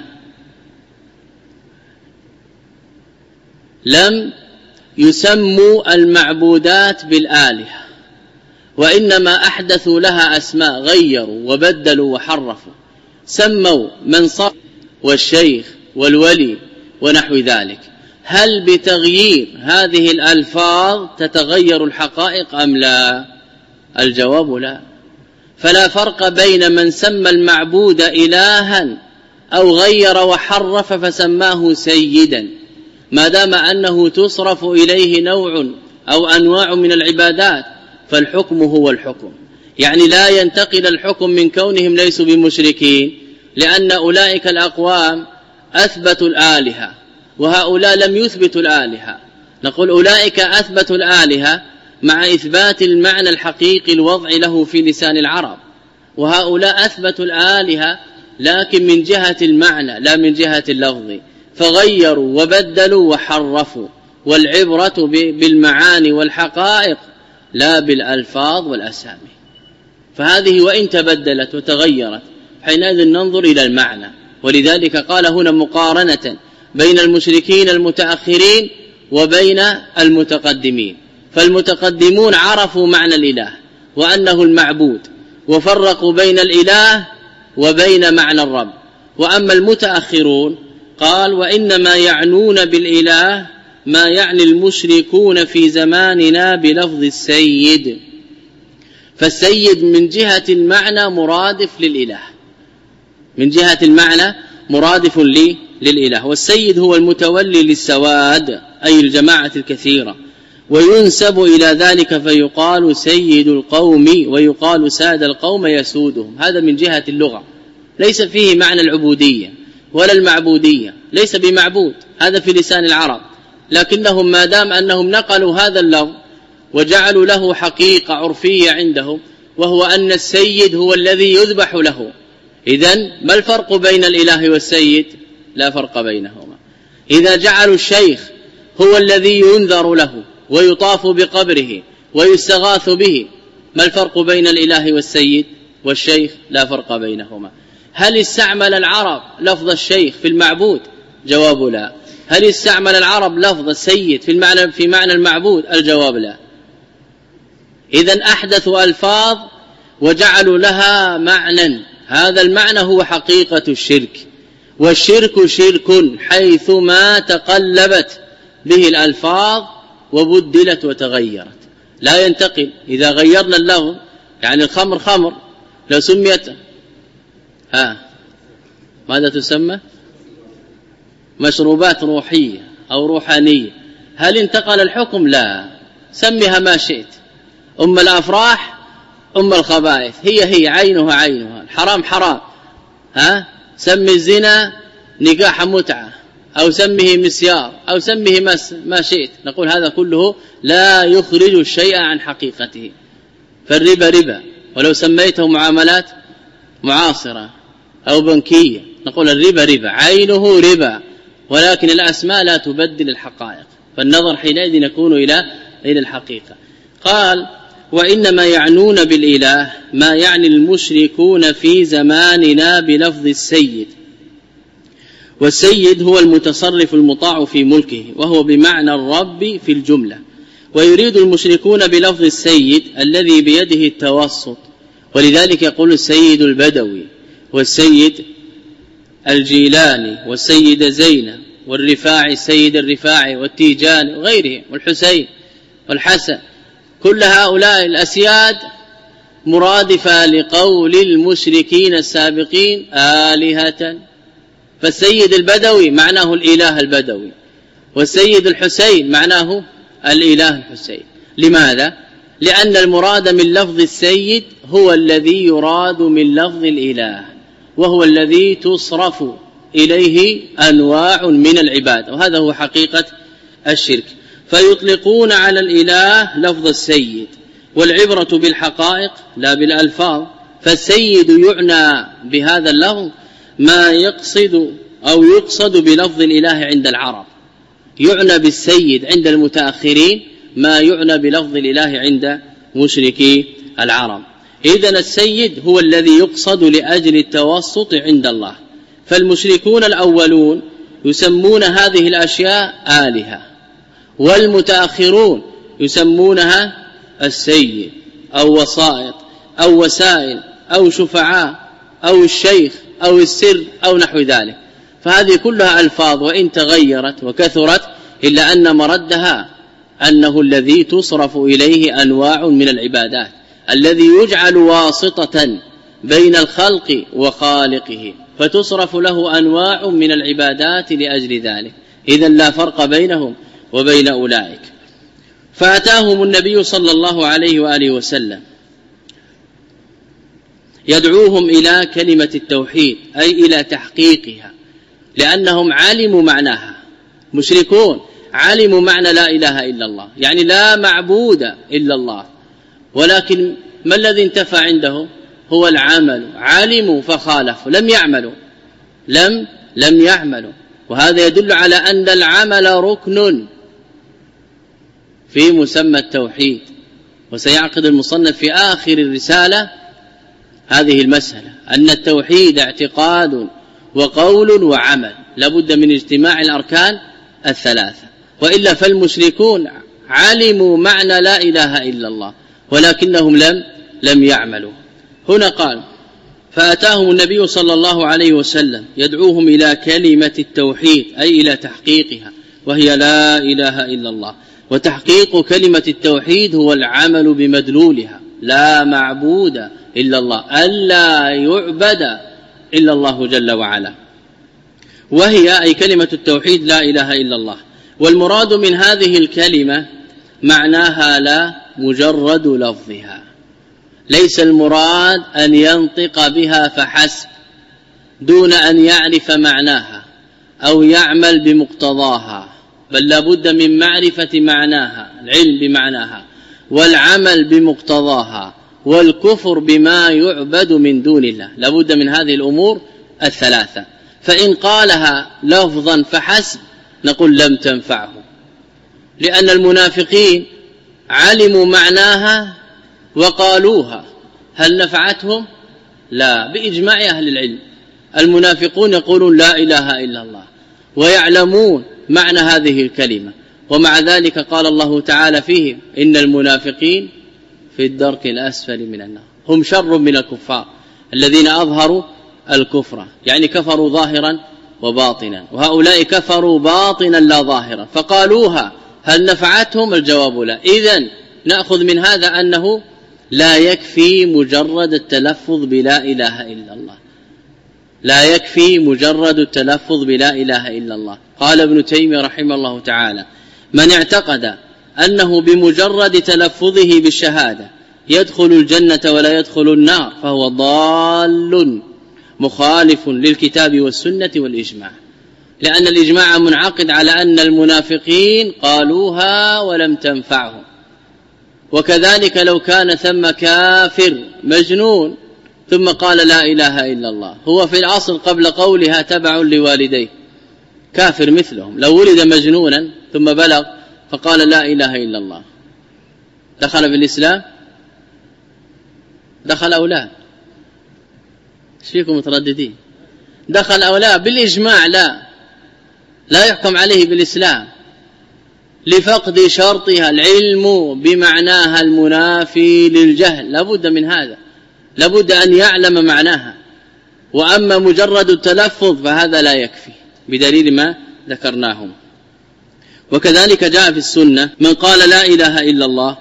لم يسموا المعبودات بالآلهة، وإنما أحدثوا لها أسماء، غيروا وبدلوا وحرفوا، سموا من صار والشيخ والولي ونحو ذلك. هل بتغيير هذه الألفاظ تتغير الحقائق أم لا؟ الجواب لا. فلا فرق بين من سمى المعبود إلها أو غير وحرف فسماه سيدا، ما دام أنه تصرف إليه نوع أو أنواع من العبادات فالحكم هو الحكم. يعني لا ينتقل الحكم من كونهم ليسوا بمشركين، لأن أولئك الأقوام أثبتوا الآلهة وهؤلاء لم يثبتوا الآلهة. نقول أولئك أثبتوا الآلهة مع إثبات المعنى الحقيقي الوضع له في لسان العرب، وهؤلاء أثبتوا الآلهة لكن من جهة المعنى لا من جهة اللفظ، فغيروا وبدلوا وحرفوا، والعبرة بالمعاني والحقائق لا بالألفاظ والأسامي. فهذه وإن تبدلت وتغيرت حينئذ ننظر إلى المعنى. ولذلك قال هنا مقارنة بين المشركين المتأخرين وبين المتقدمين. فالمتقدمون عرفوا معنى الإله وأنه المعبود، وفرقوا بين الإله وبين معنى الرب. وأما المتأخرون قال وإنما يعنون بالإله ما يعني المشركون في زماننا بلفظ السيد. فالسيد من جهة المعنى مرادف للإله، من جهة المعنى مرادف لي للإله. والسيد هو المتولي للسواد أي الجماعة الكثيرة، وينسب إلى ذلك فيقال سيد القوم ويقال ساد القوم يسودهم. هذا من جهة اللغة، ليس فيه معنى العبودية ولا المعبودية، ليس بمعبود، هذا في لسان العرب. لكنهم ما دام أنهم نقلوا هذا اللفظ وجعلوا له حقيقة عرفية عندهم، وهو أن السيد هو الذي يذبح له. إذن ما الفرق بين الإله والسيد؟ لا فرق بينهما. إذا جعلوا الشيخ هو الذي ينذر له ويطاف بقبره ويستغاث به، ما الفرق بين الإله والسيد والشيخ؟ لا فرق بينهما. هل استعمل العرب لفظ الشيخ في المعبود؟ جواب لا. هل استعمل العرب لفظ السيد في المعنى في معنى المعبود؟ الجواب لا. إذن أحدثوا ألفاظ وجعلوا لها معنى، هذا المعنى هو حقيقة الشرك. والشرك شرك حيثما تقلبت به الألفاظ وبدلت وتغيرت، لا ينتقل. إذا غيرنا اللفظ، يعني الخمر خمر لو سميت ها ماذا تسمى؟ مشروبات روحية أو روحانية، هل انتقل الحكم؟ لا. سميها ما شئت، أم الأفراح أم الخبائث، هي هي عينها عينها، الحرام حرام. ها سمي الزنا نكاح متعة، أو سميه مسيار، أو سميه ما شئت، نقول هذا كله لا يخرج الشيء عن حقيقته. فالربا ربا ولو سميته معاملات معاصرة أو بنكية، نقول الربا ربا عينه ربا، ولكن الأسماء لا تبدل الحقائق، فالنظر حينئذ يكون إلى إلى الحقيقة. قال وإنما يعنون بالإله ما يعني المشركون في زماننا بلفظ السيد. والسيد هو المتصرف المطاع في ملكه، وهو بمعنى الرب في الجملة. ويريد المشركون بلفظ السيد الذي بيده التوسط، ولذلك يقول السيد البدوي والسيد الجيلاني والسيد زينب والرفاعي السيد الرفاعي والتيجاني وغيرهم والحسين والحسن. كل هؤلاء الأسياد مرادفة لقول المشركين السابقين آلهة. فالسيد البدوي معناه الإله البدوي، والسيد الحسين معناه الإله الحسين. لماذا؟ لأن المراد من لفظ السيد هو الذي يراد من لفظ الإله، وهو الذي تصرف إليه أنواع من العباد، وهذا هو حقيقة الشرك. فيطلقون على الإله لفظ السيد، والعبرة بالحقائق لا بالألفاظ. فالسيد يعنى بهذا اللفظ ما يقصد أو يقصد بلفظ الإله عند العرب، يعنى بالسيد عند المتأخرين ما يعنى بلفظ الإله عند مشركي العرب. إذن السيد هو الذي يقصد لأجل التوسط عند الله. فالمشركون الأولون يسمون هذه الأشياء آلهة، والمتأخرون يسمونها السيد أو وسائط أو وسائل أو شفعاء أو الشيخ أو السر أو نحو ذلك. فهذه كلها ألفاظ، وإن تغيرت وكثرت إلا أن مردها أنه الذي تصرف إليه أنواع من العبادات، الذي يجعل واسطة بين الخلق وخالقه، فتصرف له أنواع من العبادات لأجل ذلك. إذن لا فرق بينهم وبين أولئك. فأتاهم النبي صلى الله عليه وآله وسلم يدعوهم إلى كلمة التوحيد، أي إلى تحقيقها، لأنهم علموا معناها. مشركون علموا معنى لا إله إلا الله، يعني لا معبود إلا الله، ولكن ما الذي انتفى عندهم؟ هو العمل. علموا فخالفوا، لم يعملوا لم لم يعملوا وهذا يدل على أن العمل ركن في مسمى التوحيد. وسيعقد المصنف في آخر الرسالة هذه المسألة، أن التوحيد اعتقاد وقول وعمل، لابد من اجتماع الأركان الثلاثة، وإلا فالمشركون علموا معنى لا إله إلا الله ولكنهم لم لم يعملوا. هنا قال فأتاهم النبي صلى الله عليه وسلم يدعوهم إلى كلمة التوحيد، أي إلى تحقيقها، وهي لا إله إلا الله. وتحقيق كلمة التوحيد هو العمل بمدلولها، لا معبود إلا الله، ألا يعبد إلا الله جل وعلا، وهي أي كلمة التوحيد لا إله إلا الله. والمراد من هذه الكلمة معناها لا مجرد لفظها، ليس المراد أن ينطق بها فحسب دون أن يعرف معناها أو يعمل بمقتضاها، بل لابد من معرفة معناها، العلم بمعناها، والعمل بمقتضاها، والكفر بما يعبد من دون الله. لابد من هذه الأمور الثلاثة. فإن قالها لفظا فحسب نقول لم تنفعه، لأن المنافقين علموا معناها وقالوها، هل نفعتهم؟ لا، بإجماع أهل العلم. المنافقون يقولون لا إله إلا الله ويعلمون معنى هذه الكلمة، ومع ذلك قال الله تعالى فيهم إن المنافقين في الدرك الأسفل من النار، هم شر من الكفار الذين أظهروا الكفر، يعني كفروا ظاهرا وباطنا، وهؤلاء كفروا باطنا لا ظاهرا، فقالوها هل نفعتهم؟ الجواب لا. إذن نأخذ من هذا أنه لا يكفي مجرد التلفظ بلا إله إلا الله، لا يكفي مجرد التلفظ بلا إله إلا الله. قال ابن تيمية رحمه الله تعالى من اعتقد أنه بمجرد تلفظه بالشهادة يدخل الجنة ولا يدخل النار فهو ضال مخالف للكتاب والسنة والإجماع، لأن الإجماع منعقد على أن المنافقين قالوها ولم تنفعهم. وكذلك لو كان ثم كافر مجنون ثم قال لا إله إلا الله، هو في الأصل قبل قولها تبع لوالديه، كافر مثلهم. لو ولد مجنونا ثم بلغ فقال لا إله إلا الله، دخل في الإسلام؟ دخل أو لا؟ ايش فيكم مترددين؟ دخل أو لا؟ بالإجماع لا، لا يحكم عليه بالإسلام لفقد شرطها العلم بمعناها المنافي للجهل، لابد من هذا، لابد أن يعلم معناها. وأما مجرد التلفظ فهذا لا يكفي بدليل ما ذكرناه. وكذلك جاء في السنة من قال لا إله إلا الله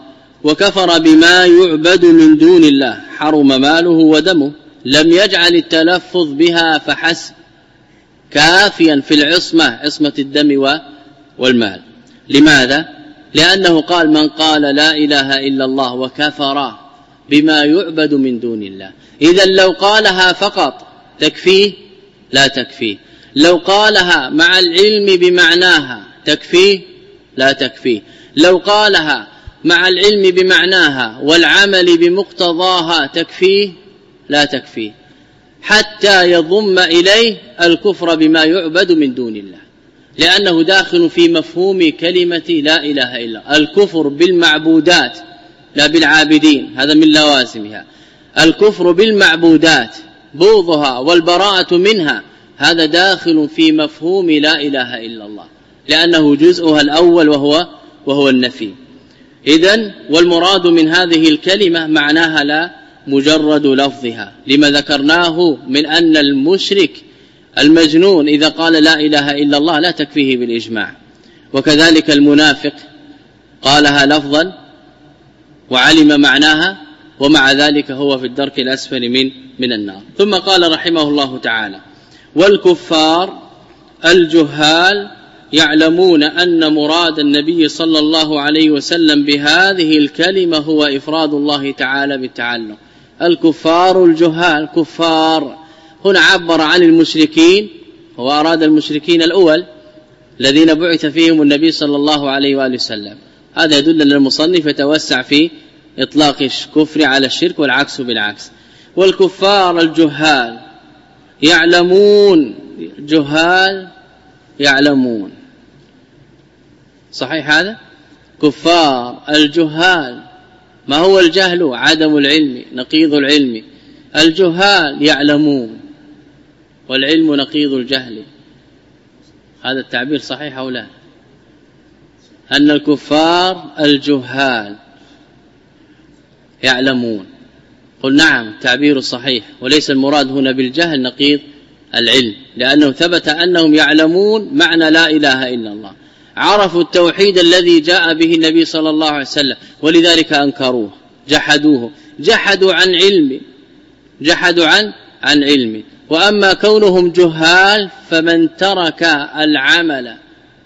وكفر بما يعبد من دون الله حرم ماله ودمه. لم يجعل التلفظ بها فحسب كافيا في العصمة عصمة الدم والمال. لماذا؟ لأنه قال من قال لا إله إلا الله وكفر بما يعبد من دون الله. إذن لو قالها فقط تكفيه؟ لا تكفيه. لو قالها مع العلم بمعناها تكفيه؟ لا تكفيه. لو قالها مع العلم بمعناها والعمل بمقتضاها تكفيه؟ لا تكفيه، حتى يضم إليه الكفر بما يعبد من دون الله، لأنه داخل في مفهوم كلمة لا إله إلا الله. الكفر بالمعبودات لا بالعابدين، هذا من لوازمها. الكفر بالمعبودات بوضها والبراءة منها هذا داخل في مفهوم لا إله إلا الله، لأنه جزءها الأول وهو وهو النفي. إذن والمراد من هذه الكلمة معناها لا مجرد لفظها، لما ذكرناه من أن المشرك المجنون إذا قال لا إله إلا الله لا تكفيه بالإجماع، وكذلك المنافق قالها لفظا وعلم معناها ومع ذلك هو في الدرك الأسفل من من النار. ثم قال رحمه الله تعالى: والكفار الجهال يعلمون أن مراد النبي صلى الله عليه وسلم بهذه الكلمة هو إفراد الله تعالى بالتعلق. الكفار الجهال، كفار هنا عبر عن المشركين، هو أراد المشركين الأول الذين بعث فيهم النبي صلى الله عليه وآله وسلم. هذا يدل أن المصنف يتوسع في إطلاق الكفر على الشرك والعكس بالعكس. والكفار الجهال يعلمون، جهال يعلمون، صحيح هذا؟ كفار الجهال، ما هو الجهل؟ عدم العلم، نقيض العلم. الجهال يعلمون، والعلم نقيض الجهل. هذا التعبير صحيح أو لا؟ أن الكفار الجهال يعلمون، قل نعم تعبير صحيح، وليس المراد هنا بالجهل نقيض العلم، لأنه ثبت أنهم يعلمون معنى لا إله إلا الله، عرفوا التوحيد الذي جاء به النبي صلى الله عليه وسلم، ولذلك أنكروه جحدوه، جحدوا عن علم، جحدوا عن عن علم. وأما كونهم جهال فمن ترك العمل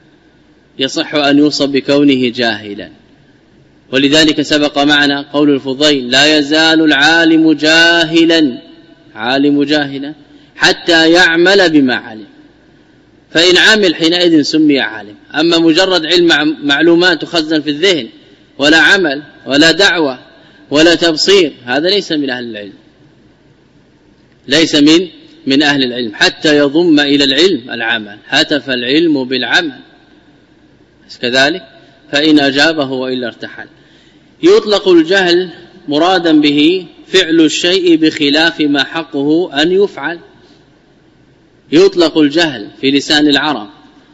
يصح أن يوصف بكونه جاهلا، ولذلك سبق معنا قول الفضيل: لا يزال العالم جاهلا، عالم جاهلا حتى يعمل بما علم، فإن عمل حينئذ سمي عالم. أما مجرد علم معلومات تخزن في الذهن ولا عمل ولا دعوة ولا تبصير، هذا ليس من أهل العلم، ليس من من أهل العلم، حتى يضم إلى العلم العمل، هتف العلم بالعمل كذلك، فإن أجابه وإلا ارتحل. يطلق الجهل مرادا به فعل الشيء بخلاف ما حقه أن يفعل. يطلق الجهل في لسان العرب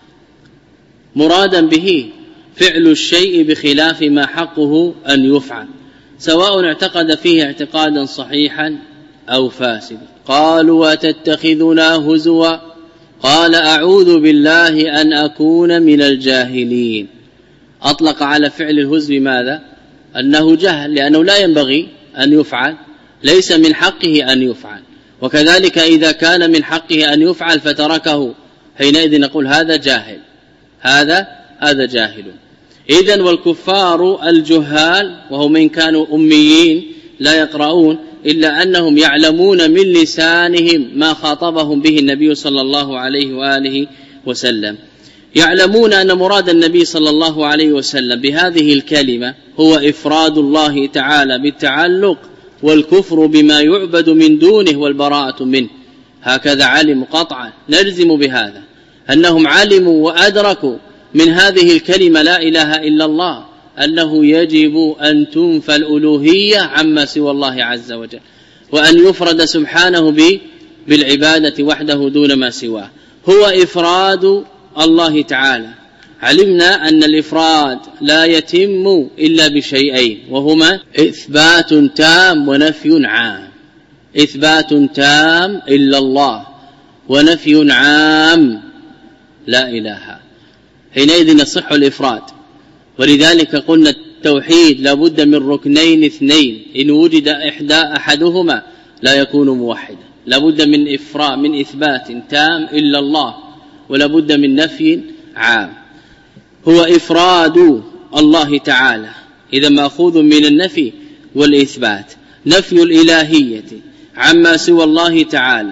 مرادا به فعل الشيء بخلاف ما حقه أن يفعل، سواء اعتقد فيه اعتقادا صحيحا أو فاسدا. قالوا: وتتخذنا هزوا؟ قال: أعوذ بالله أن أكون من الجاهلين. أطلق على فعل الهزو ماذا؟ أنه جهل، لأنه لا ينبغي أن يفعل، ليس من حقه أن يفعل. وكذلك إذا كان من حقه أن يفعل فتركه، حينئذ نقول هذا جاهل، هذا هذا جاهل. إذن والكفار الجهال وهم إن كانوا أميين لا يقرؤون إلا أنهم يعلمون من لسانهم ما خاطبهم به النبي صلى الله عليه وآله وسلم، يعلمون أن مراد النبي صلى الله عليه وسلم بهذه الكلمة هو إفراد الله تعالى بالتعلق والكفر بما يعبد من دونه والبراءة منه. هكذا علموا قطعا، نلزم بهذا أنهم علموا وأدركوا من هذه الكلمة لا إله إلا الله أنه يجب أن تنفى الألوهية عما سوى الله عز وجل، وأن يفرد سبحانه بالعبادة وحده دون ما سواه، هو إفراد الله تعالى. علمنا أن الإفراد لا يتم إلا بشيئين، وهما إثبات تام ونفي عام. إثبات تام إلا الله، ونفي عام لا إله، حينئذ يصح الإفراد. ولذلك قلنا التوحيد لا بد من ركنين اثنين، إن وجد إحدى أحدهما لا يكون موحدا، لا بد من إفراء من إثبات تام إلا الله، ولا بد من نفي عام. هو إفراد الله تعالى، إذا مأخوذ من النفي والإثبات، نفي الإلهية عما سوى الله تعالى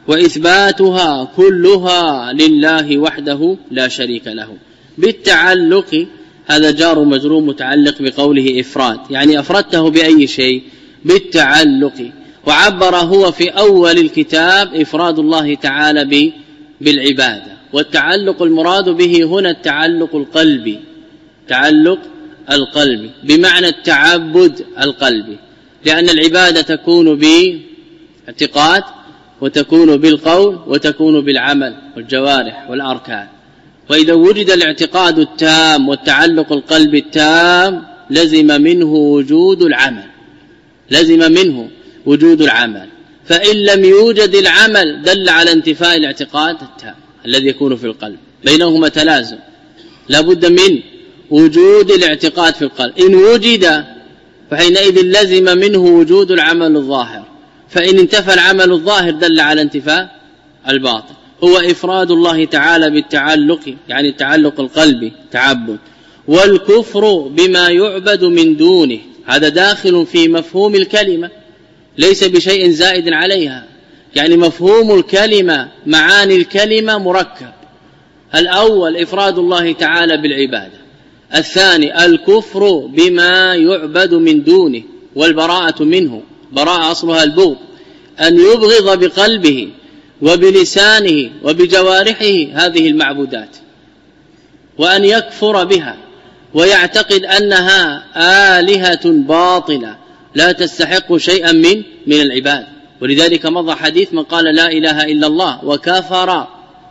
وإثباتها كلها لله وحده لا شريك له. بالتعلق، هذا جار مجرور متعلق بقوله إفراد، يعني أفردته بأي شيء؟ بالتعلق. وعبر هو في أول الكتاب إفراد الله تعالى بالعبادة، والتعلق المراد به هنا التعلق القلبي، تعلق القلب بمعنى التعبد القلبي، لأن العبادة تكون باعتقاد وتكون بالقول وتكون بالعمل والجوارح والأركان. وإذا وجد الاعتقاد التام والتعلق القلبي التام لزم منه وجود العمل، لزم منه وجود العمل، فإن لم يوجد العمل دل على انتفاء الاعتقاد التام الذي يكون في القلب، بينهما تلازم، لا بد من وجود الاعتقاد في القلب. إن وجد فحينئذ لزم منه وجود العمل الظاهر، فإن انتفى العمل الظاهر دل على انتفاء الباطن. هو إفراد الله تعالى بالتعلق، يعني التعلق القلبي تعبد. والكفر بما يعبد من دونه، هذا داخل في مفهوم الكلمة، ليس بشيء زائد عليها، يعني مفهوم الكلمة معاني الكلمة مركب. الأول إفراد الله تعالى بالعبادة، الثاني الكفر بما يعبد من دونه والبراءة منه، براءة أصلها البغض، أن يبغض بقلبه وبلسانه وبجوارحه هذه المعبودات، وأن يكفر بها ويعتقد أنها آلهة باطلة لا تستحق شيئا من من العباد. ولذلك مضى حديث من قال لا إله إلا الله وكفر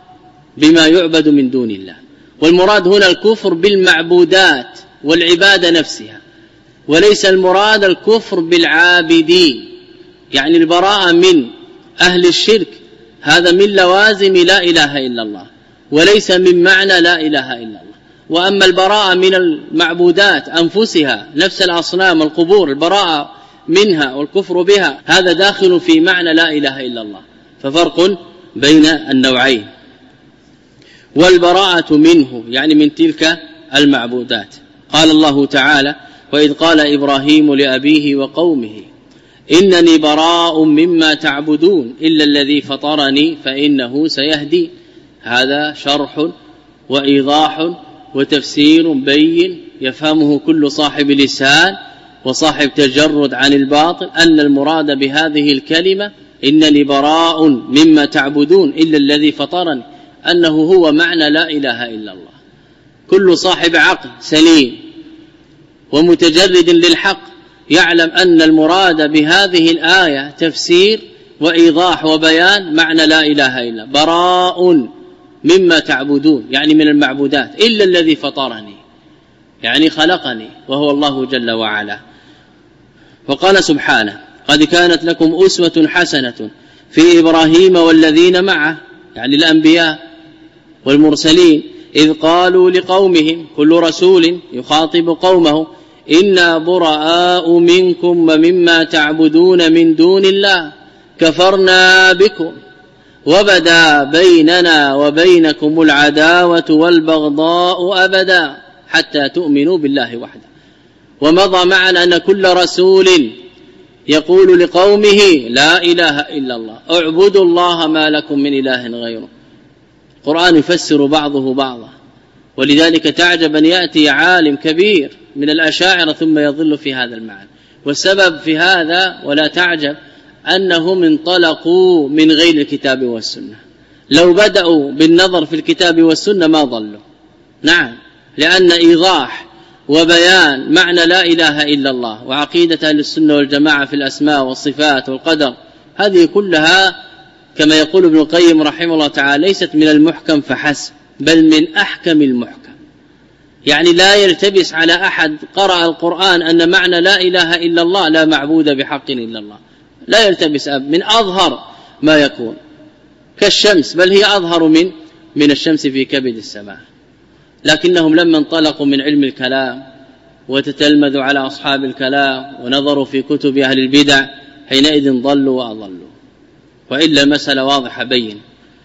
بما يعبد من دون الله. والمراد هنا الكفر بالمعبودات والعبادة نفسها، وليس المراد الكفر بالعابدين، يعني البراءة من أهل الشرك، هذا من لوازم لا إله إلا الله وليس من معنى لا إله إلا الله. وأما البراءة من المعبودات أنفسها، نفس الأصنام القبور، البراءة منها والكفر بها، هذا داخل في معنى لا إله إلا الله، ففرق بين النوعين. والبراءة منه يعني من تلك المعبودات. قال الله تعالى: وإذ قال إبراهيم لأبيه وقومه إنني براء مما تعبدون إلا الذي فطرني فإنه سيهدي. هذا شرح وإيضاح وتفسير بين يفهمه كل صاحب لسان وصاحب تجرد عن الباطل، أن المراد بهذه الكلمة إنني براء مما تعبدون إلا الذي فطرني، أنه هو معنى لا إله إلا الله. كل صاحب عقل سليم ومتجرد للحق يعلم أن المراد بهذه الآية تفسير وإيضاح وبيان معنى لا إله إلا، براء مما تعبدون يعني من المعبودات، إلا الذي فطرني يعني خلقني وهو الله جل وعلا. وقال سبحانه: قد كانت لكم أسوة حسنة في إبراهيم والذين معه، يعني الأنبياء والمرسلين، إذ قالوا لقومهم، كل رسول يخاطب قومه: إنا براء منكم ومما تعبدون من دون الله كفرنا بكم وبدا بيننا وبينكم العداوة والبغضاء أبدا حتى تؤمنوا بالله وحده. ومضى معنا أن كل رسول يقول لقومه لا إله إلا الله، اعبدوا الله ما لكم من إله غيره. القرآن يفسر بعضه بعضا، ولذلك تعجب أن يأتي عالم كبير من الأشاعرة ثم يظل في هذا المعنى. والسبب في هذا ولا تعجب أنهم انطلقوا من غير الكتاب والسنة، لو بدأوا بالنظر في الكتاب والسنة ما ضلوا. نعم، لأن إيضاح وبيان معنى لا إله إلا الله وعقيدة أهل السنة والجماعة في الأسماء والصفات والقدر، هذه كلها كما يقول ابن القيم رحمه الله تعالى ليست من المحكم فحسب، بل من أحكم المحكم. يعني لا يلتبس على أحد قرأ القرآن أن معنى لا إله إلا الله لا معبود بحق إلا الله، لا يلتبس أب، من أظهر ما يكون، كالشمس، بل هي أظهر من من الشمس في كبد السماء. لكنهم لما انطلقوا من علم الكلام وتتلمذوا على أصحاب الكلام ونظروا في كتب أهل البدع حينئذ ضلوا وأضلوا، وإلا المسألة واضحة بين.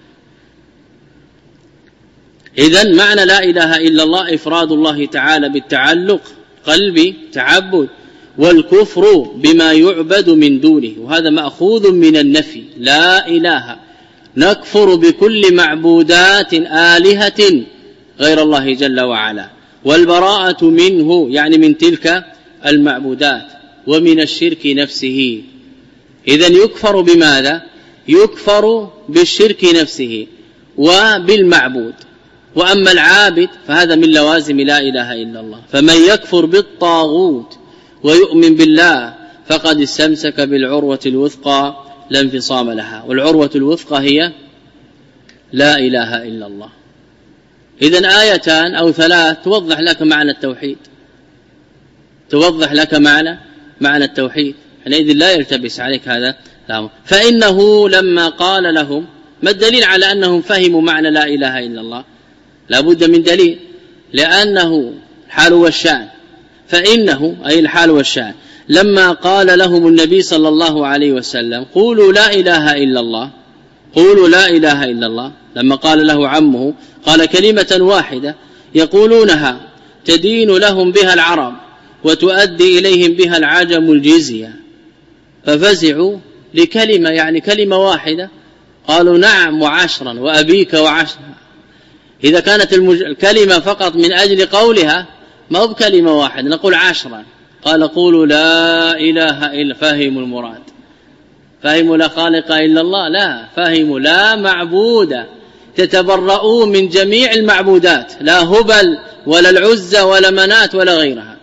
إذن معنى لا إله إلا الله إفراد الله تعالى بالتعلق قلبي تعبد، والكفر بما يعبد من دونه، وهذا مأخوذ من النفي. لا إله نكفر بكل معبودات آلهة غير الله جل وعلا، والبراءة منه يعني من تلك المعبودات ومن الشرك نفسه. إذن يكفر بماذا؟ يكفر بالشرك نفسه وبالمعبود. وأما العابد فهذا من لوازم لا إله إلا الله. فمن يكفر بالطاغوت ويؤمن بالله فقد استمسك بالعروة الوثقى لا انفصام لها، والعروة الوثقى هي لا إله إلا الله. إذن آيتان أو ثلاث توضح لك معنى التوحيد، توضح لك معنى معنى التوحيد، حينئذ لا يلتبس عليك هذا الأمر. فإنه لما قال لهم، ما الدليل على أنهم فهموا معنى لا إله إلا الله؟ لا بد من دليل، لأنه الحال والشأن. فإنه أي الحال والشأن لما قال لهم النبي صلى الله عليه وسلم قولوا لا إله إلا الله، قولوا لا إله إلا الله، لما قال له عمه قال كلمة واحدة يقولونها تدين لهم بها العرب وتؤدي إليهم بها العجم الجزية، ففزعوا لكلمة يعني كلمة واحدة، قالوا نعم وعشرا وأبيك وعشرا. إذا كانت الكلمة فقط من أجل قولها ما هو بكلمة واحدة نقول عشرا، قال قولوا لا إله إلا، فهموا المراد، فهموا لا خالق إلا الله، لا فهموا لا معبود، تتبرؤوا من جميع المعبودات، لا هبل ولا العزة ولا منات ولا غيرها.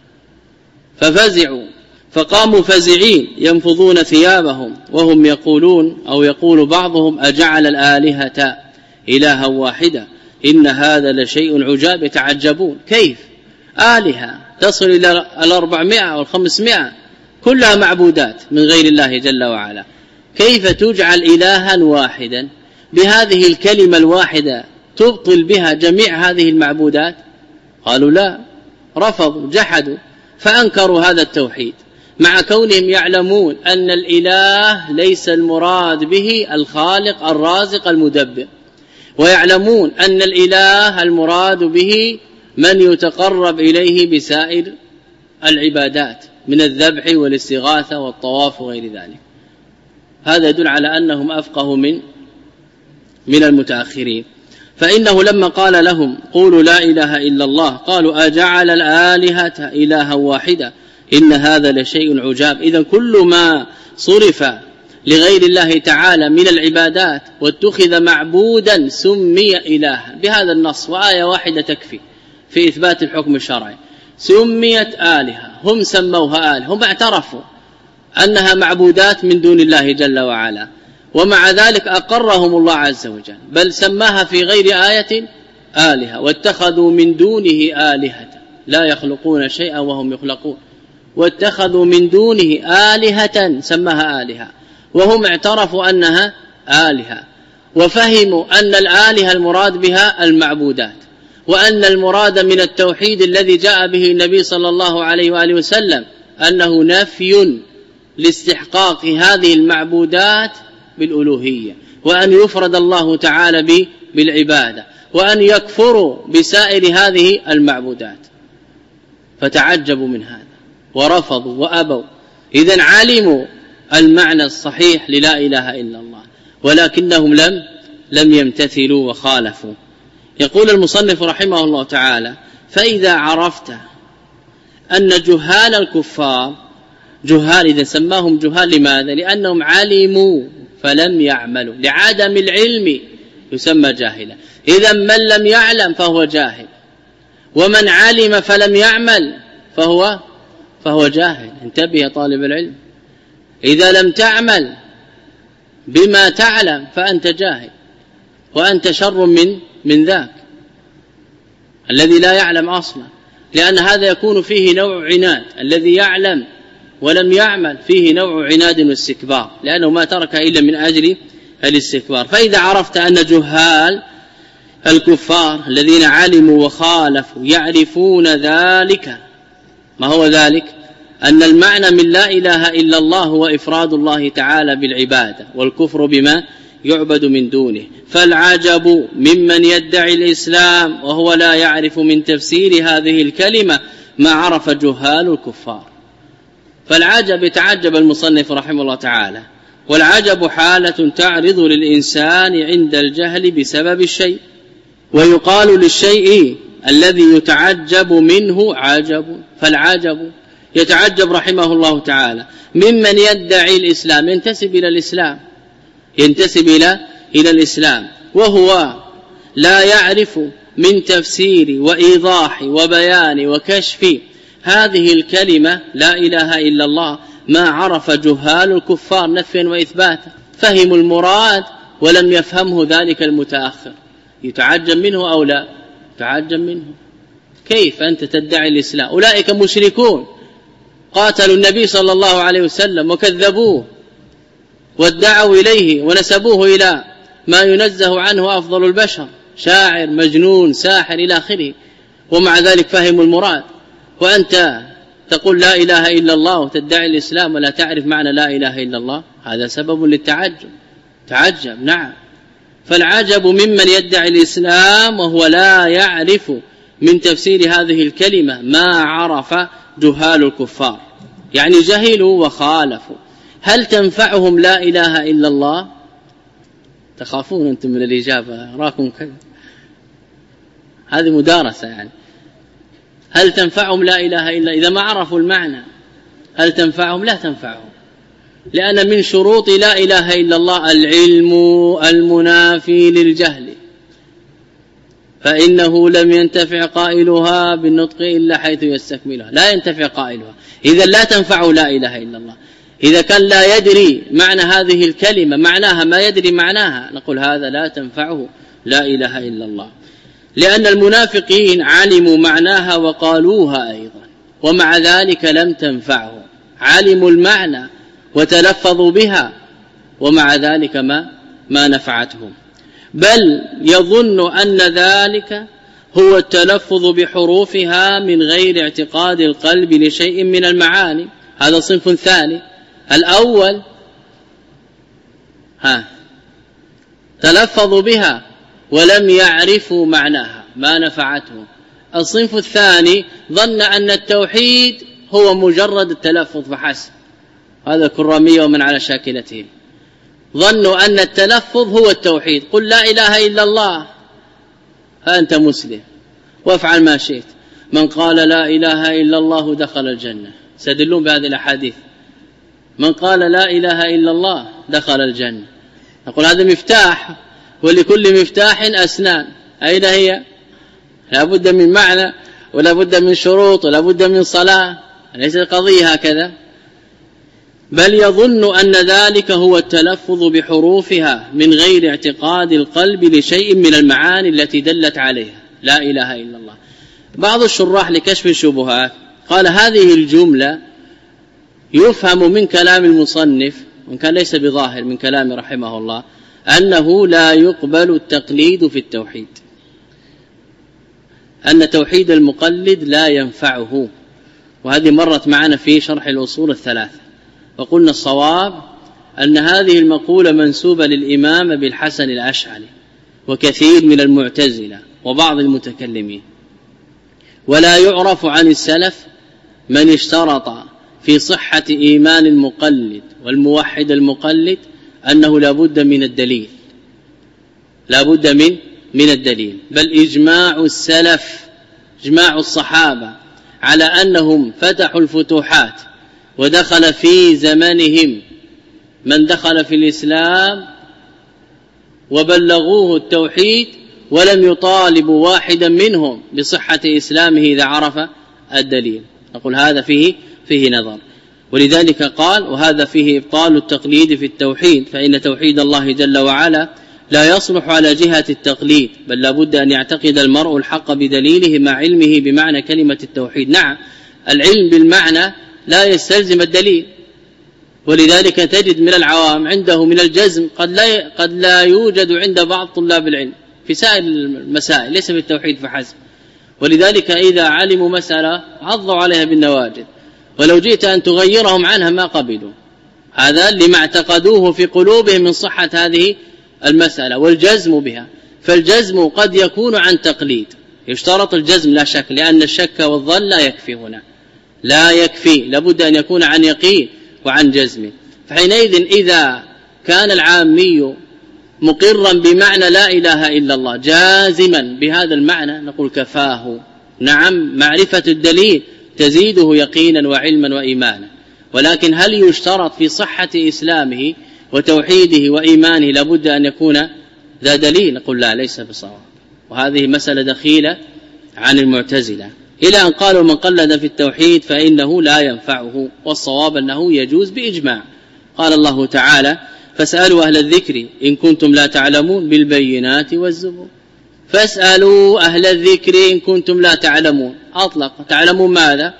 ففزعوا فقاموا فزعين ينفضون ثيابهم وهم يقولون أو يقول بعضهم أجعل الآلهة إلها واحدة إن هذا لشيء عجاب. يتعجبون كيف آلهة تصل إلى الأربعمائة والخمسمائة كلها معبودات من غير الله جل وعلا، كيف تجعل إلها واحدا بهذه الكلمة الواحدة تبطل بها جميع هذه المعبودات؟ قالوا لا، رفضوا جحدوا فأنكروا هذا التوحيد، مع كونهم يعلمون أن الإله ليس المراد به الخالق الرازق المدبر، ويعلمون أن الإله المراد به من يتقرب إليه بسائر العبادات من الذبح والاستغاثة والطواف وغير ذلك. هذا يدل على أنهم أفقه من من المتأخرين. فإنه لما قال لهم قولوا لا إله إلا الله قالوا أجعل الآلهة إلها واحدة إن هذا لشيء عجاب. إذن كل ما صرف لغير الله تعالى من العبادات واتخذ معبودا سمي إلها بهذا النص، وآية واحدة تكفي في إثبات الحكم الشرعي، سميت آلهة، هم سموها آلهة، هم اعترفوا أنها معبودات من دون الله جل وعلا، ومع ذلك أقرهم الله عز وجل، بل سماها في غير آية آلهة، واتخذوا من دونه آلهة لا يخلقون شيئا وهم يخلقون، واتخذوا من دونه آلهة سماها آلهة، وهم اعترفوا أنها آلهة، وفهموا أن الآلهة المراد بها المعبودات، وأن المراد من التوحيد الذي جاء به النبي صلى الله عليه وآله وسلم أنه نفي لاستحقاق هذه المعبودات بالألوهية، وأن يفرد الله تعالى بالعبادة، وأن يكفروا بسائر هذه المعبودات. فتعجبوا من هذا ورفضوا وأبوا. إذن علموا المعنى الصحيح للا إله إلا الله، ولكنهم لم لم يمتثلوا وخالفوا. يقول المصنف رحمه الله تعالى: فإذا عرفت أن جهال الكفار جهال، إذا سماهم جهال لماذا؟ لأنهم علموا فلم يعملوا، لعدم العلم يسمى جاهلا. إذا من لم يعلم فهو جاهل، ومن علم فلم يعمل فهو فهو جاهل. انتبه يا طالب العلم، إذا لم تعمل بما تعلم فأنت جاهل، وأنت شر من من ذاك الذي لا يعلم أصلا، لأن هذا يكون فيه نوع عناد. الذي يعلم ولم يعمل فيه نوع عناد واستكبار، لأنه ما ترك إلا من أجل الاستكبار. فإذا عرفت أن جهال الكفار الذين علموا وخالفوا يعرفون ذلك ما هو ذلك؟ أن المعنى من لا إله إلا الله هو إفراد الله تعالى بالعبادة والكفر بما يعبد من دونه. فالعجب ممن يدعي الإسلام وهو لا يعرف من تفسير هذه الكلمة ما عرف جهال الكفار. فالعجب يتعجب المصنف رحمه الله تعالى، والعجب حالة تعرض للإنسان عند الجهل بسبب الشيء، ويقال للشيء الذي يتعجب منه عجب. فالعجب يتعجب رحمه الله تعالى ممن يدعي الإسلام، ينتسب إلى الإسلام ينتسب إلى إلى الإسلام وهو لا يعرف من تفسير وإيضاح وبيان وكشف هذه الكلمة لا إله إلا الله ما عرف جهال الكفار نفيا وإثباتا. فهموا المراد ولم يفهمه ذلك المتأخر، يتعجب منه أو لا يتعجب منه. كيف أنت تدعي الإسلام؟ أولئك مشركون قاتلوا النبي صلى الله عليه وسلم وكذبوه وادعوا إليه ونسبوه إلى ما ينزه عنه أفضل البشر، شاعر مجنون ساحر إلى آخره، ومع ذلك فهموا المراد. وأنت تقول لا إله إلا الله وتدعي الإسلام ولا تعرف معنى لا إله إلا الله، هذا سبب للتعجب. تعجب نعم. فالعجب ممن يدعي الإسلام وهو لا يعرف من تفسير هذه الكلمة ما عرف جهال الكفار، يعني جهلوا وخالفوا. هل تنفعهم لا إله إلا الله؟ تخافون أنتم من الإجابة، راكم كذا، هذه مدارسة. يعني هل تنفعهم لا إله إلا إذا ما عرفوا المعنى؟ هل تنفعهم؟ لا تنفعهم، لأن من شروط لا إله إلا الله العلم المنافي للجهل، فإنه لم ينتفع قائلها بالنطق إلا حيث يستكملها. لا ينتفع قائلها، إذا لا تنفع لا إله إلا الله. إذا كان لا يدري معنى هذه الكلمة معناها ما يدري معناها، نقول هذا لا تنفعه لا إله إلا الله، لأن المنافقين علموا معناها وقالوها أيضا، ومع ذلك لم تنفعهم. علموا المعنى وتلفظوا بها ومع ذلك ما ما نفعتهم، بل يظن أن ذلك هو التلفظ بحروفها من غير اعتقاد القلب لشيء من المعاني. هذا صنف ثاني. الأول ها تلفظوا بها ولم يعرفوا معناها ما نفعتهم. الصنف الثاني ظن أن التوحيد هو مجرد التلفظ فحسب، هذا كرامية ومن على شاكلتهم. ظنوا أن التلفظ هو التوحيد، قل لا إله إلا الله فأنت مسلم وافعل ما شئت، من قال لا إله إلا الله دخل الجنة. سدلون بهذه الأحاديث، من قال لا إله إلا الله دخل الجنة. نقول هذا مفتاح، ولكل مفتاح أسنان. أين هي؟ لا بد من معنى ولا بد من شروط ولا بد من صلاة، ليس القضية هكذا. بل يظن أن ذلك هو التلفظ بحروفها من غير اعتقاد القلب لشيء من المعاني التي دلت عليها لا إله إلا الله. بعض الشراح لكشف الشبهات قال هذه الجملة يفهم من كلام المصنف، وإن كان ليس بظاهر من كلام رحمه الله، أنه لا يقبل التقليد في التوحيد، أن توحيد المقلد لا ينفعه. وهذه مرت معنا في شرح الأصول الثلاثة، وقلنا الصواب أن هذه المقولة منسوبة للإمام بالحسن الأشعري وكثير من المعتزلة وبعض المتكلمين، ولا يعرف عن السلف من اشترط في صحة إيمان المقلد والموحد المقلد أنه لا بد من الدليل، لا بد من من الدليل. بل إجماع السلف، إجماع الصحابة على أنهم فتحوا الفتوحات ودخل في زمنهم من دخل في الإسلام وبلغوه التوحيد ولم يطالبوا واحدا منهم بصحة إسلامه إذا عرف الدليل. نقول هذا فيه فيه نظر، ولذلك قال وهذا فيه إبطال التقليد في التوحيد، فإن توحيد الله جل وعلا لا يصلح على جهة التقليد، بل لا بد أن يعتقد المرء الحق بدليله مع علمه بمعنى كلمة التوحيد. نعم العلم بالمعنى لا يستلزم الدليل، ولذلك تجد من العوام عنده من الجزم قد لا قد لا يوجد عند بعض طلاب العلم في سائر المسائل، ليس في التوحيد فحسب، ولذلك إذا علموا مسألة عضوا عليها بالنواجذ، ولو جئت أن تغيرهم عنها ما قبلوا. هذا لما اعتقدوه في قلوبهم من صحة هذه المسألة والجزم بها. فالجزم قد يكون عن تقليد، يشترط الجزم لا شك، لأن الشك والظن لا يكفي هنا، لا يكفي، لابد أن يكون عن يقين وعن جزم. فحينئذ إذا كان العامي مقرا بمعنى لا إله إلا الله جازما بهذا المعنى نقول كفاه. نعم معرفة الدليل تزيده يقينا وعلما وإيمانا، ولكن هل يشترط في صحة إسلامه وتوحيده وإيمانه لابد أن يكون ذا دليل؟ نقول لا، ليس بصواب. وهذه مسألة دخيلة عن المعتزلة، إلى أن قالوا من قلد في التوحيد فإنه لا ينفعه، والصواب أنه يجوز بإجماع. قال الله تعالى فاسألوا أهل الذكر إن كنتم لا تعلمون بالبينات والزبر. فاسألوا أهل الذكر إن كنتم لا تعلمون، أطلق تعلمون ماذا؟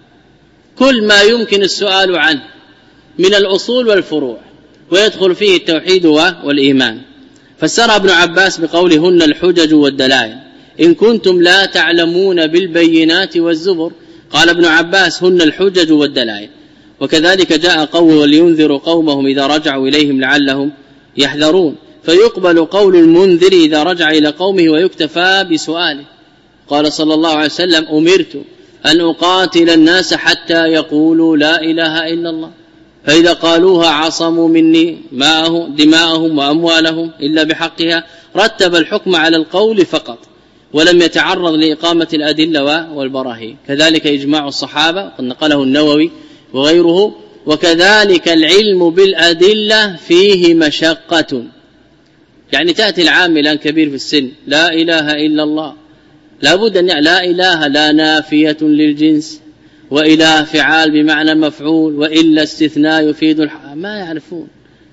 كل ما يمكن السؤال عنه من الأصول والفروع، ويدخل فيه التوحيد والإيمان. فسر ابن عباس بقولهن الحجج والدلائل إن كنتم لا تعلمون بالبينات والزبر. قال ابن عباس هن الحجج والدلائل. وكذلك جاء قول ولينذروا قومهم إذا رجعوا إليهم لعلهم يحذرون، فيقبل قول المنذر إذا رجع إلى قومه ويكتفى بسؤاله. قال صلى الله عليه وسلم أمرت أن أقاتل الناس حتى يقولوا لا إله إلا الله، فإذا قالوها عصموا مني دماءهم وأموالهم إلا بحقها. رتب الحكم على القول فقط ولم يتعرض لإقامة الأدلة والبراهين. كذلك إجماع الصحابة قد نقله النووي وغيره. وكذلك العلم بالأدلة فيه مشقة، يعني تأتي العام الآن كبير في السن لا إله إلا الله، لابد أن لا إله لا نافية للجنس، وإله فعال بمعنى مفعول، وإلا استثناء يفيد الح... ما يعرفون.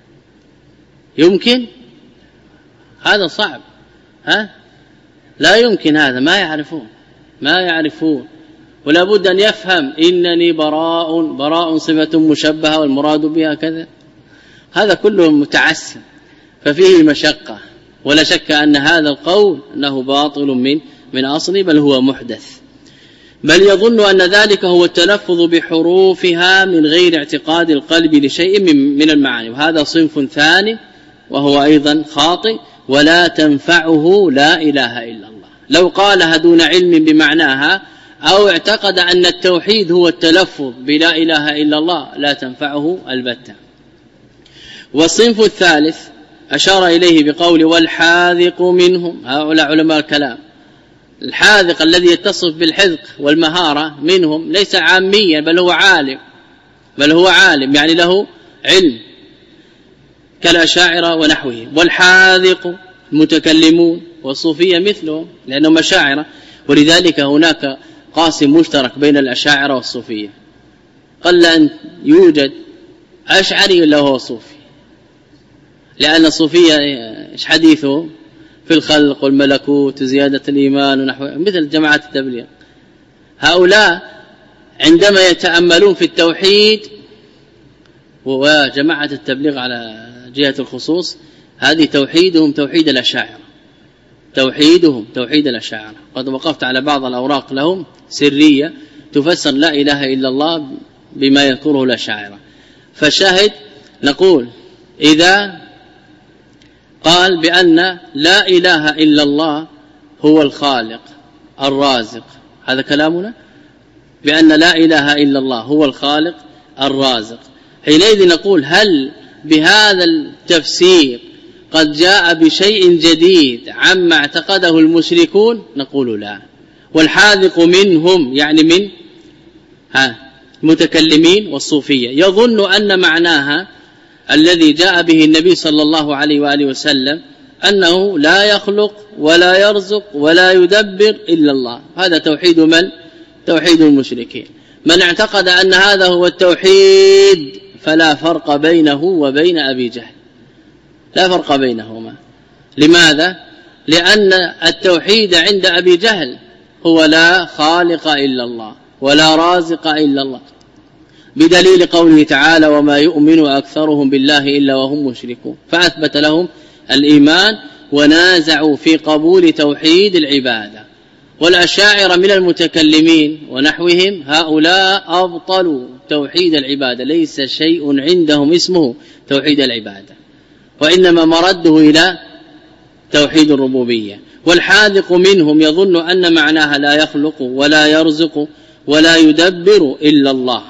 يمكن هذا صعب، ها لا يمكن، هذا ما يعرفون ما يعرفون ولا بد أن يفهم إنني براء، براء صفة مشبهة والمراد بها كذا، هذا كله متعسر ففيه مشقة. ولا شك أن هذا القول أنه باطل من من أصله، بل هو محدث، بل يظن أن ذلك هو التلفظ بحروفها من غير اعتقاد القلب لشيء من, من المعاني. وهذا صنف ثاني وهو أيضا خاطئ، ولا تنفعه لا إله إلا الله. لو قالها دون علم بمعناها أو اعتقد أن التوحيد هو التلفظ بلا إله إلا الله لا تنفعه البتة. والصنف الثالث أشار إليه بقول والحاذق منهم، هؤلاء علماء الكلام. الحاذق الذي يتصف بالحذق والمهارة منهم ليس عاميا، بل هو عالم، بل هو عالم يعني له علم كالأشاعرة ونحوهم. والحاذق المتكلمون والصوفية مثلهم لأنهم أشاعرة، ولذلك هناك قاسم مشترك بين الأشاعرة والصوفية. قل أن يوجد أشعري إلا هو صوفي، لأن الصوفية إيش حديثه في الخلق والملكوت وزيادة الإيمان ونحو مثل جماعة التبليغ. هؤلاء عندما يتأملون في التوحيد، وجماعة التبليغ على جهة الخصوص هذه توحيدهم توحيد الأشاعرة، توحيدهم توحيد الأشاعرة. قد وقفت على بعض الأوراق لهم سرية تفسر لا إله إلا الله بما يذكره الأشاعرة. فشاهد نقول إذا قال بأن لا إله إلا الله هو الخالق الرازق، هذا كلامنا، بأن لا إله إلا الله هو الخالق الرازق، حينئذ نقول هل بهذا التفسير قد جاء بشيء جديد عما اعتقده المشركون؟ نقول لا. والحاذق منهم يعني من ها المتكلمين والصوفية يظن أن معناها الذي جاء به النبي صلى الله عليه وآله وسلم أنه لا يخلق ولا يرزق ولا يدبر إلا الله. هذا توحيد من؟ توحيد المشركين. من اعتقد أن هذا هو التوحيد فلا فرق بينه وبين أبي جهل، لا فرق بينهما. لماذا؟ لأن التوحيد عند أبي جهل هو لا خالق إلا الله ولا رازق إلا الله، بدليل قوله تعالى وما يؤمن أكثرهم بالله إلا وهم مشركون، فأثبت لهم الإيمان ونازعوا في قبول توحيد العبادة. والأشاعرة من المتكلمين ونحوهم هؤلاء أبطلوا توحيد العبادة، ليس شيء عندهم اسمه توحيد العبادة، وإنما مرده إلى توحيد الربوبية. والحاذق منهم يظن أن معناها لا يخلق ولا يرزق ولا يدبر إلا الله.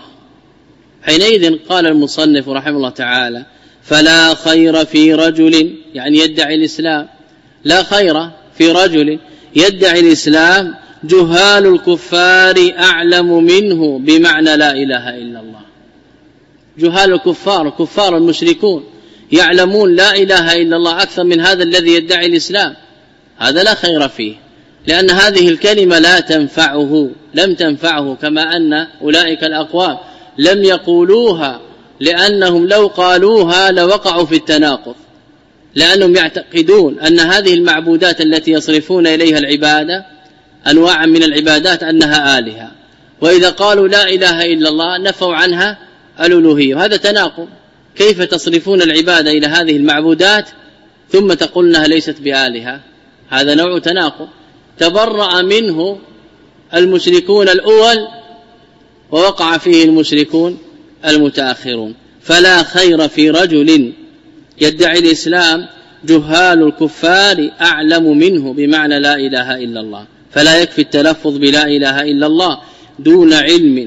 حينئذ قال المصنف رحمه الله تعالى: فلا خير في رجل، يعني يدعي الإسلام، لا خير في رجل يدعي الإسلام جهال الكفار أعلم منه بمعنى لا إله إلا الله. جهال الكفار، كفار المشركون، يعلمون لا إله إلا الله أكثر من هذا الذي يدعي الإسلام، هذا لا خير فيه، لأن هذه الكلمة لا تنفعه، لم تنفعه، كما أن أولئك الأقوام لم يقولوها لأنهم لو قالوها لوقعوا في التناقض، لأنهم يعتقدون أن هذه المعبودات التي يصرفون إليها العبادة أنواع من العبادات أنها آلهة، وإذا قالوا لا إله إلا الله نفوا عنها الألوهية، وهذا تناقض. كيف تصرفون العبادة إلى هذه المعبودات ثم تقولنها ليست بآلهة؟ هذا نوع تناقض. تبرأ منه المشركون الأول ووقع فيه المشركون المتأخرون. فلا خير في رجل يدعي الإسلام جهال الكفار أعلم منه بمعنى لا إله إلا الله. فلا يكفي التلفظ بلا إله إلا الله دون علم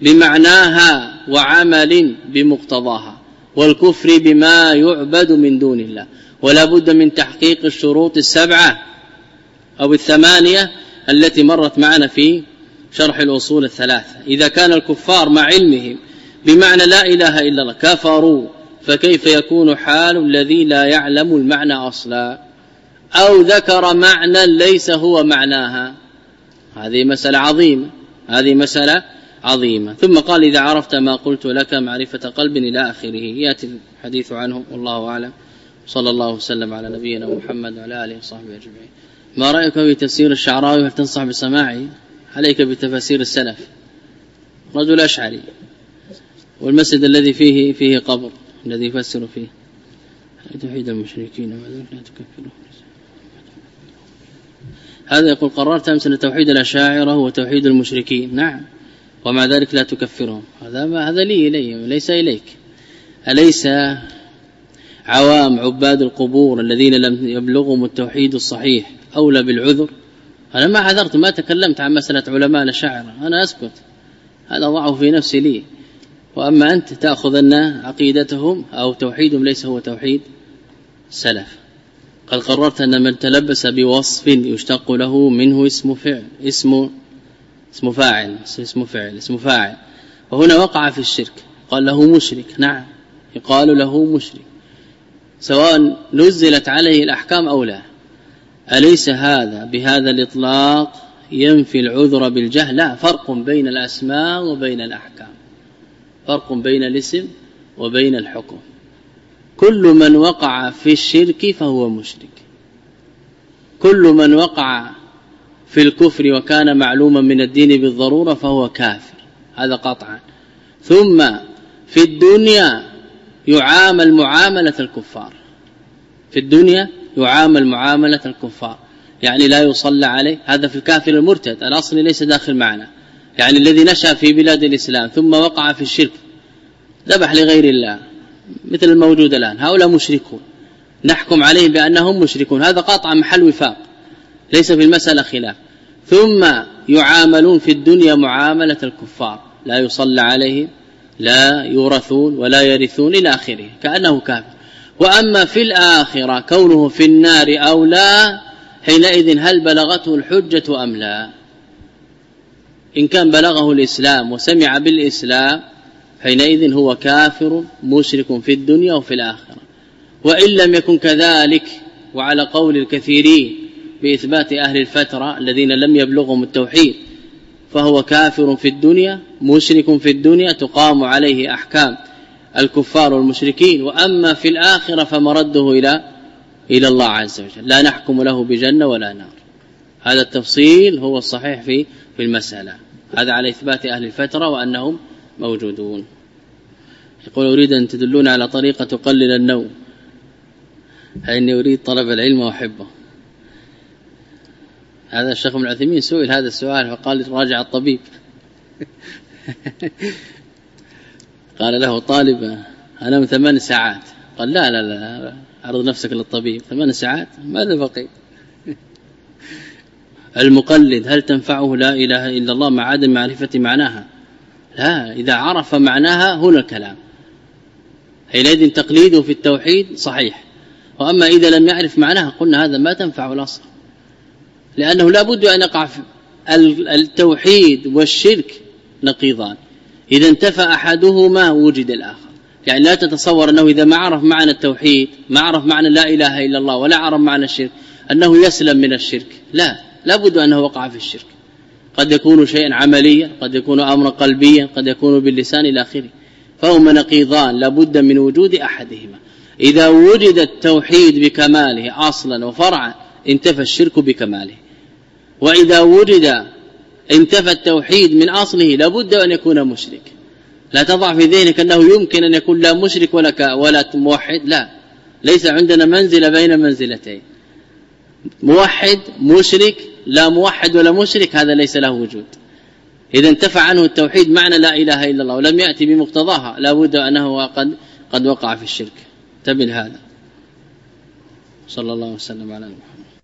بمعناها وعمل بمقتضاها، والكفر بما يعبد من دون الله، ولا بد من تحقيق الشروط السبعة أو الثمانية التي مرت معنا في شرح الأصول الثلاثة. إذا كان الكفار مع علمهم بمعنى لا إله إلا الله كفروا، فكيف يكون حال الذي لا يعلم المعنى أصلا أو ذكر معنى ليس هو معناها؟ هذه مسألة عظيمة، هذه مسألة عظيمة. ثم قال: إذا عرفت ما قلت لك معرفة قلب إلى آخره. يأتي الحديث عنه والله أعلم. صلى الله وسلم على نبينا محمد وعلى آله وصحبه أجمعين. ما رأيك في تفسير الشعراوي؟ هل تنصح بسماعه؟ عليك بتفاسير السلف. رجل أشعري، والمسجد الذي فيه فيه قبر الذي يفسر فيه توحيد المشركين لا تكفروا. هذا يقول: قررت أمس أن توحيد الأشاعرة هو توحيد المشركين. نعم، ومع ذلك لا تكفرهم. هذا ما هذا لي إلي ليس إليك. أليس عوام عباد القبور الذين لم يبلغهم التوحيد الصحيح أولى بالعذر؟ أنا ما عذرت، ما تكلمت عن مسألة علماء الأشاعرة، أنا أسكت، هذا ضعه في نفسي لي. وأما أنت تأخذ أن عقيدتهم أو توحيدهم ليس هو توحيد السلف. قد قررت أن من تلبس بوصف يشتق له منه اسم فعل اسم اسم فاعل اسم فعل اسم فاعل وهنا وقع في الشرك، قال له مشرك. نعم، يقال له مشرك سواء نزلت عليه الأحكام أو لا. أليس هذا بهذا الإطلاق ينفي العذر بالجهل؟ لا، فرق بين الأسماء وبين الأحكام، فرق بين الاسم وبين الحكم. كل من وقع في الشرك فهو مشرك، كل من وقع في الكفر وكان معلوما من الدين بالضرورة فهو كافر، هذا قطعا. ثم في الدنيا يعامل معاملة الكفار، في الدنيا يعامل معاملة الكفار، يعني لا يصلى عليه. هذا في الكافر المرتد الأصل ليس داخل معنا، يعني الذي نشأ في بلاد الإسلام ثم وقع في الشرك ذبح لغير الله مثل الموجود الآن، هؤلاء مشركون، نحكم عليهم بأنهم مشركون، هذا قطع محل وفاق، ليس في المسألة خلاف. ثم يعاملون في الدنيا معاملة الكفار، لا يصلى عليهم، لا يورثون ولا يرثون إلى آخره، كأنه كافر. وأما في الآخرة كونه في النار أو لا، حينئذ هل بلغته الحجة أم لا؟ إن كان بلغه الإسلام وسمع بالإسلام حينئذ هو كافر مشرك في الدنيا وفي الآخرة. وإن لم يكن كذلك، وعلى قول الكثيرين بإثبات أهل الفترة الذين لم يبلغهم التوحيد، فهو كافر في الدنيا مشرك في الدنيا تقام عليه أحكام الكفار والمشركين. وأما في الآخرة فمرده إلى إلى الله عز وجل، لا نحكم له بجنة ولا نار. هذا التفصيل هو الصحيح في في المسألة، هذا على إثبات أهل الفترة وأنهم موجودون. يقول: أريد أن تدلون على طريقة تقلل النوم، فإني أريد طلب العلم وأحبه. هذا الشيخ ابن عثيمين سئل هذا السؤال فقال راجع الطبيب. قال له طالب أنام ثمان ساعات، قال لا لا لا عرض نفسك للطبيب، ثمان ساعات ماذا بقي؟ المقلد هل تنفعه لا إله إلا الله مع عدم معرفة معناها؟ لا، إذا عرف معناها هنا الكلام، حينئذ تقليده في التوحيد صحيح. وأما إذا لم يعرف معناها قلنا هذا ما تنفع الأصل، لأنه لا بد أن يقع التوحيد والشرك نقيضان، إذا انتفى أحدهما وجد الآخر. يعني لا تتصور أنه إذا ما عرف معنى التوحيد ما عرف معنى لا إله إلا الله ولا عرف معنى الشرك أنه يسلم من الشرك، لا، لا بد أنه وقع في الشرك. قد يكون شيئا عمليا، قد يكون أمرا قلبيا، قد يكون باللسان إلى آخره، فهما نقيضان لا بد من وجود أحدهما. إذا وجد التوحيد بكماله أصلا وفرعا انتفى الشرك بكماله، وإذا وجد انتفى التوحيد من أصله لا بد أن يكون مشرك. لا تضع في ذهنك أنه يمكن أن يكون لا مشرك ولا ولا موحد، لا، ليس عندنا منزلة بين منزلتين، موحد مشرك، لا موحد ولا مشرك، هذا ليس له وجود. إذا انتفى عنه التوحيد معنى لا إله إلا الله ولم يأتي بمقتضاها لا بد أنه قد قد وقع في الشرك. تبين هذا. صلى الله وسلم على محمد.